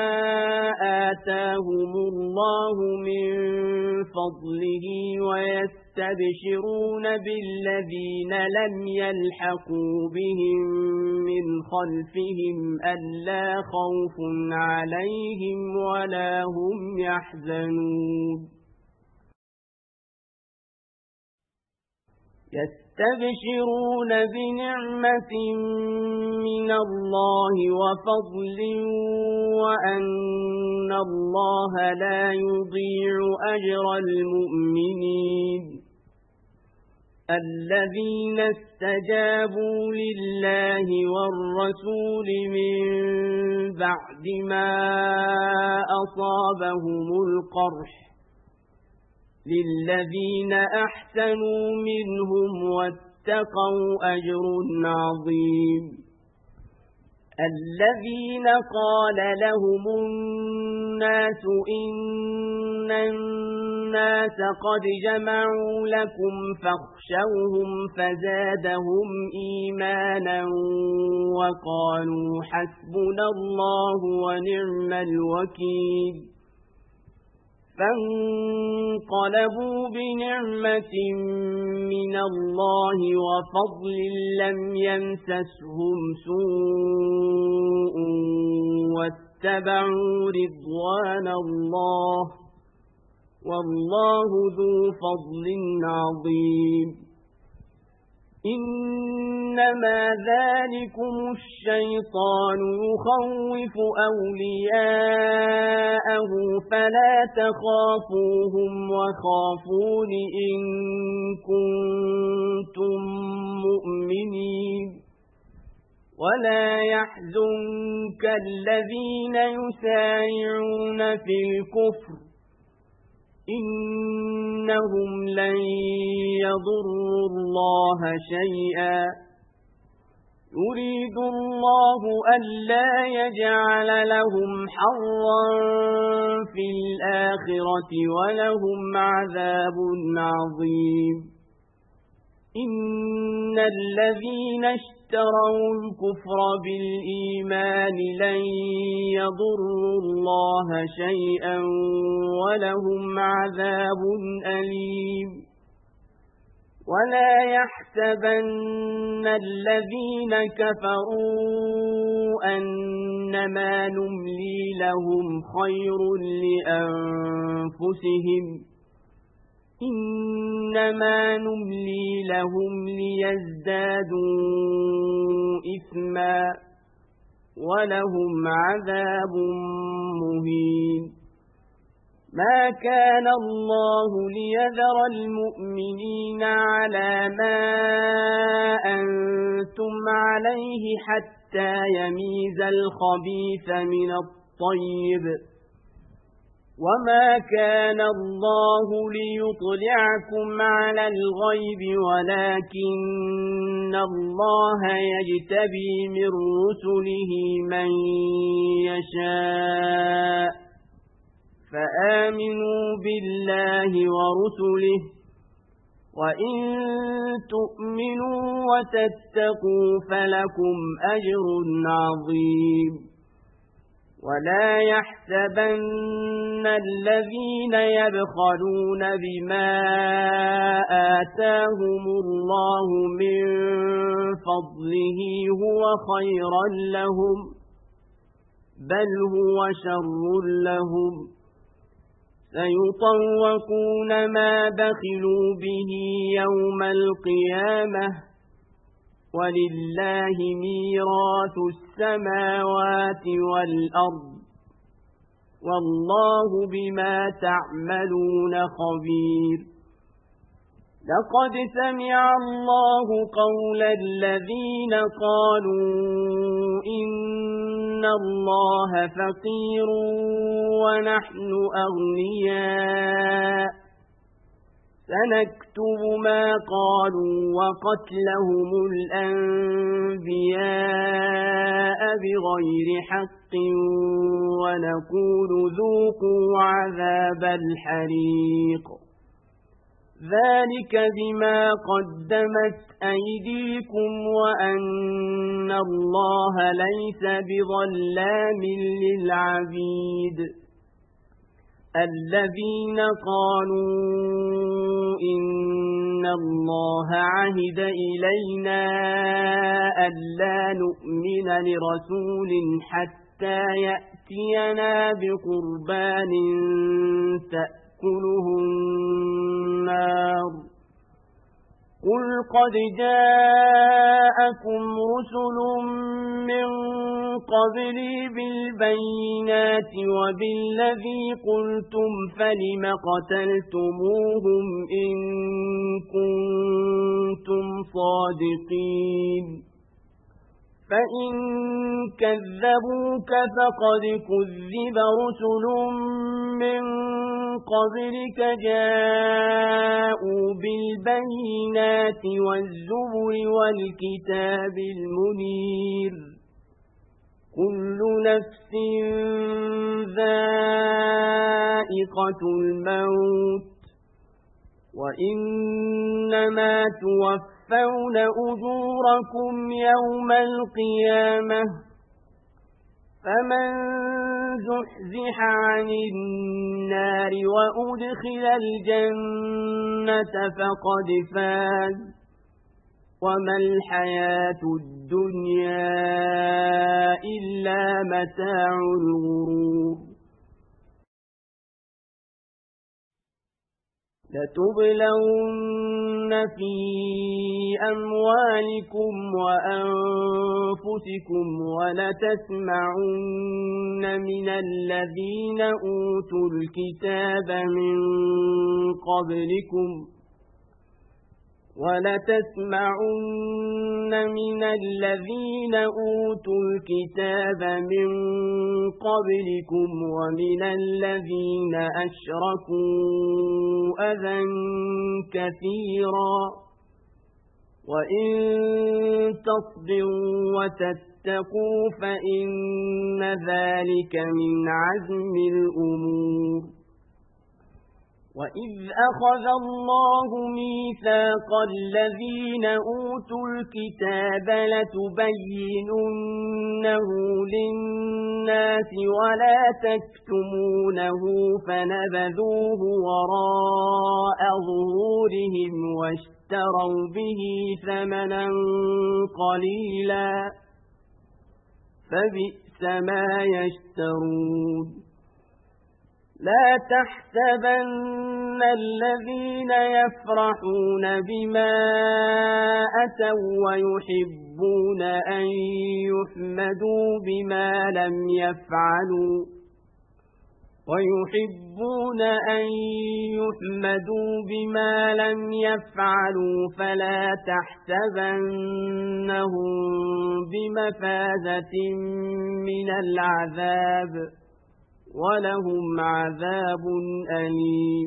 [SPEAKER 1] آتاهم الله من فضله ويستبشرون بالذين لم يلحقوا بهم من خلفهم ألا خوف عليهم ولا هم يحزنون يستبشرون بنعمة من الله وفضل وأن الله لا يضيع أجر المؤمنين الذين استجابوا لله والرسول من بعد ما أصابهم القرح للذين أحسنوا منهم واتقوا أجر عظيم الذين قال لهم الناس إن الناس قد جمعوا لكم فاخشوهم فزادهم إيمانا وقالوا حسبنا الله ونعم الوكيل فانقلبوا بنعمة من الله وفضل لم يمسسهم سوء واتبعوا رضوان الله والله ذو فضل عظيم إنما ذلكم الشيطان يخوف أولياءه معه فلا تخافوهم وخافون إن كنتم مؤمنين ولا يحزنك الذين يسارعون في الكفر إنهم لن يضروا الله شيئا يريد الله ألا يجعل لهم حظا في الآخرة ولهم عذاب عظيم إن الذين اشتروا الكفر بالإيمان لن يضروا الله شيئا ولهم عذاب أليم ولا يحسبن الذين كفروا أنما نملي لهم خير لأنفسهم إنما نملي لهم ليزدادوا إثما ولهم عذاب مهين ما كان الله ليذر المؤمنين على ما أنتم عليه حتى يميز الخبيث من الطيب وما كان الله ليطلعكم على الغيب ولكن الله يجتبي من رسله من يشاء فآمنوا بالله ورسله وإن تؤمنوا وتتقوا فلكم أجر عظيم ولا يحسبن الذين يبخلون بما آتاهم الله من فضله هو خيرا لهم بل هو شر لهم سيطوقون ما بخلوا به يوم القيامة ولله ميراث السماوات والأرض والله بما تعملون خبير لقد سمع الله قول الذين قالوا إن الله فقير ونحن أغنياء سنكتب ما قالوا وقتلهم الأنبياء بغير حق ونقول ذوقوا عذاب الحريق ذلك بما قدمت أيديكم وأن الله ليس بظلام للعبيد الذين قالوا إن الله عهد إلينا ألا نؤمن لرسول حتى يأتينا بقربان تأكله النار قل قد جاءكم رسل من قبلي بالبينات وبالذي قلتم فلم قتلتموهم إن كنتم صادقين فإن كذبوك فقد كذب رسل من قبلك جاءوا بالبينات والزبر والكتاب المنير كل نفس ذائقة الموت وإنما توفون أجوركم يوم القيامة فمن زحزح عن النار وأدخل الجنة فقد فاز وما الحياة الدنيا إلا متاع الغرور لتبلون في أموالكم وأنفسكم ولتسمعن من الذين أوتوا الكتاب من قبلكم ولتسمعن من الذين أوتوا الكتاب من قبلكم ومن الذين أشركوا أذى كثيرا وإن تصبروا وتتقوا فإن ذلك من عزم الأمور وإذ أخذ الله ميثاق الذين أوتوا الكتاب لتبيننه للناس ولا تكتمونه فنبذوه وراء ظهورهم واشتروا به ثمنا قليلا فبئس ما يشترون لا تحسبن الذين يفرحون بما أتوا ويحبون أن يحمدوا بما لم يفعلوا ويحبون أن يحمدوا بما لم يفعلوا فلا تحسبنهم بمفازة من العذاب ولهم عذاب أليم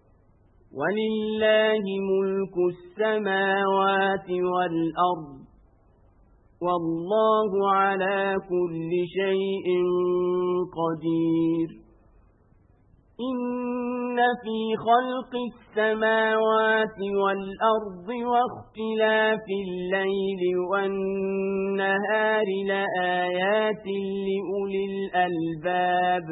[SPEAKER 1] ولله ملك السماوات والأرض والله على كل شيء قدير إن في خلق السماوات والأرض واختلاف الليل والنهار لآيات لأولي الألباب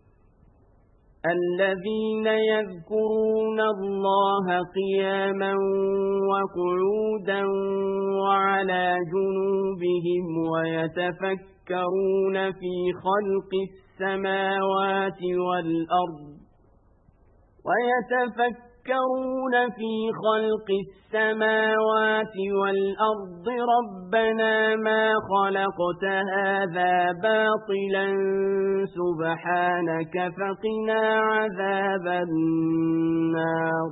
[SPEAKER 1] الذين يذكرون الله قياما وقعودا وعلى جنوبهم ويتفكرون في خلق السماوات والأرض ويتفكرون في خلق السماوات والأرض ربنا ما خلقت هذا باطلا سبحانك فقنا عذاب النار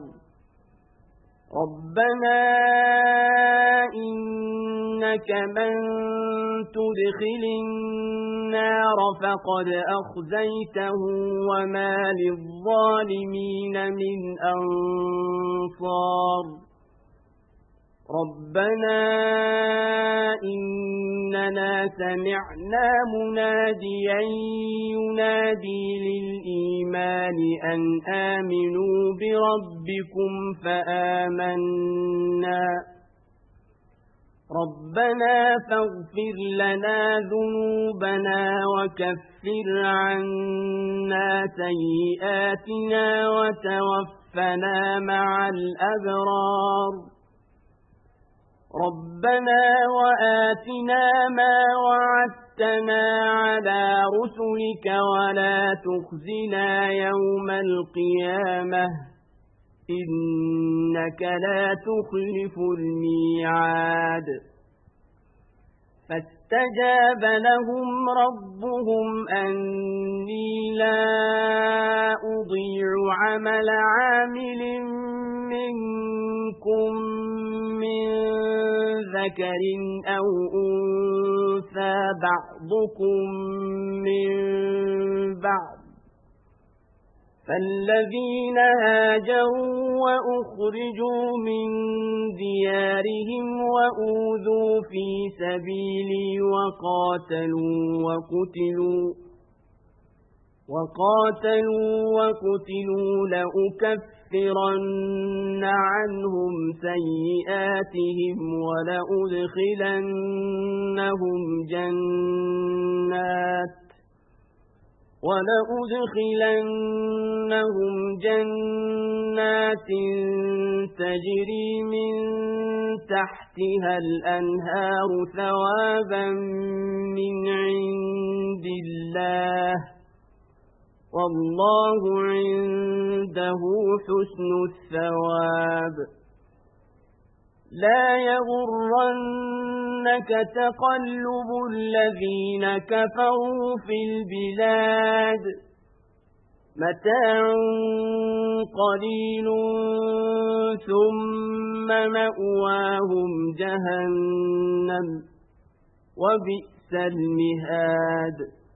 [SPEAKER 1] ربنا إنك من تدخل النار فقد أخزيته وما للظالمين من أنصار ربنا إننا سمعنا مناديا ينادي للإيمان أن آمنوا بربكم فآمنا ربنا فاغفر لنا ذنوبنا وكفر عنا سيئاتنا وتوفنا مع الأبرار ربنا وآتنا ما وعدتنا على رسلك ولا تخزنا يوم القيامة إنك لا تخلف الميعاد فاستجاب لهم ربهم أني لا أضيع عمل عامل منكم من ذكر أو أنثى بعضكم من بعض فالذين هاجروا وأخرجوا من ديارهم وأوذوا في سبيلي وقاتلوا وقتلوا وقاتلوا وقتلوا لأكفرن عنهم سيئاتهم ولأدخلنهم جنات ولأدخلنهم جنات تجري من تحتها الأنهار ثوابا من عند الله والله عنده حسن الثواب لا يغرنك تقلب الذين كفروا في البلاد متاع قليل ثم مأواهم جهنم وبئس المهاد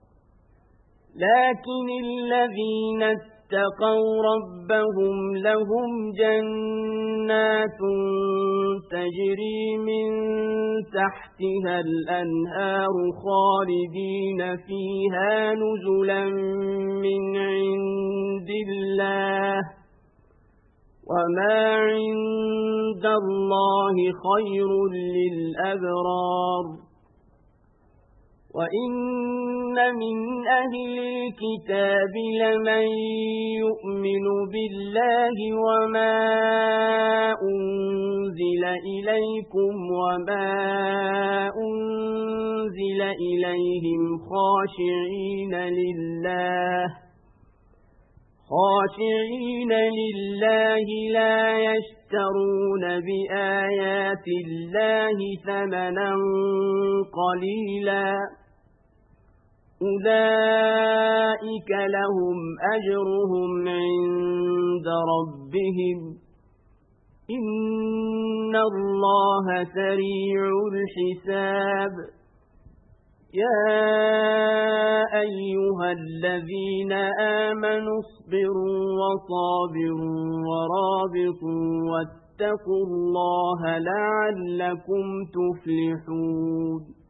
[SPEAKER 1] لكن الذين اتقوا ربهم لهم جنات تجري من تحتها الأنهار خالدين فيها نزلا من عند الله وما عند الله خير للأبرار وإن من أهل الكتاب لمن يؤمن بالله وما أنزل إليكم وما أنزل إليهم خاشعين لله خاشعين لله لا يشترون بآيات الله ثمنا قليلا أولئك لهم أجرهم عند ربهم إن الله سريع الحساب يا أيها الذين آمنوا اصبروا وصابروا ورابطوا واتقوا الله لعلكم تفلحون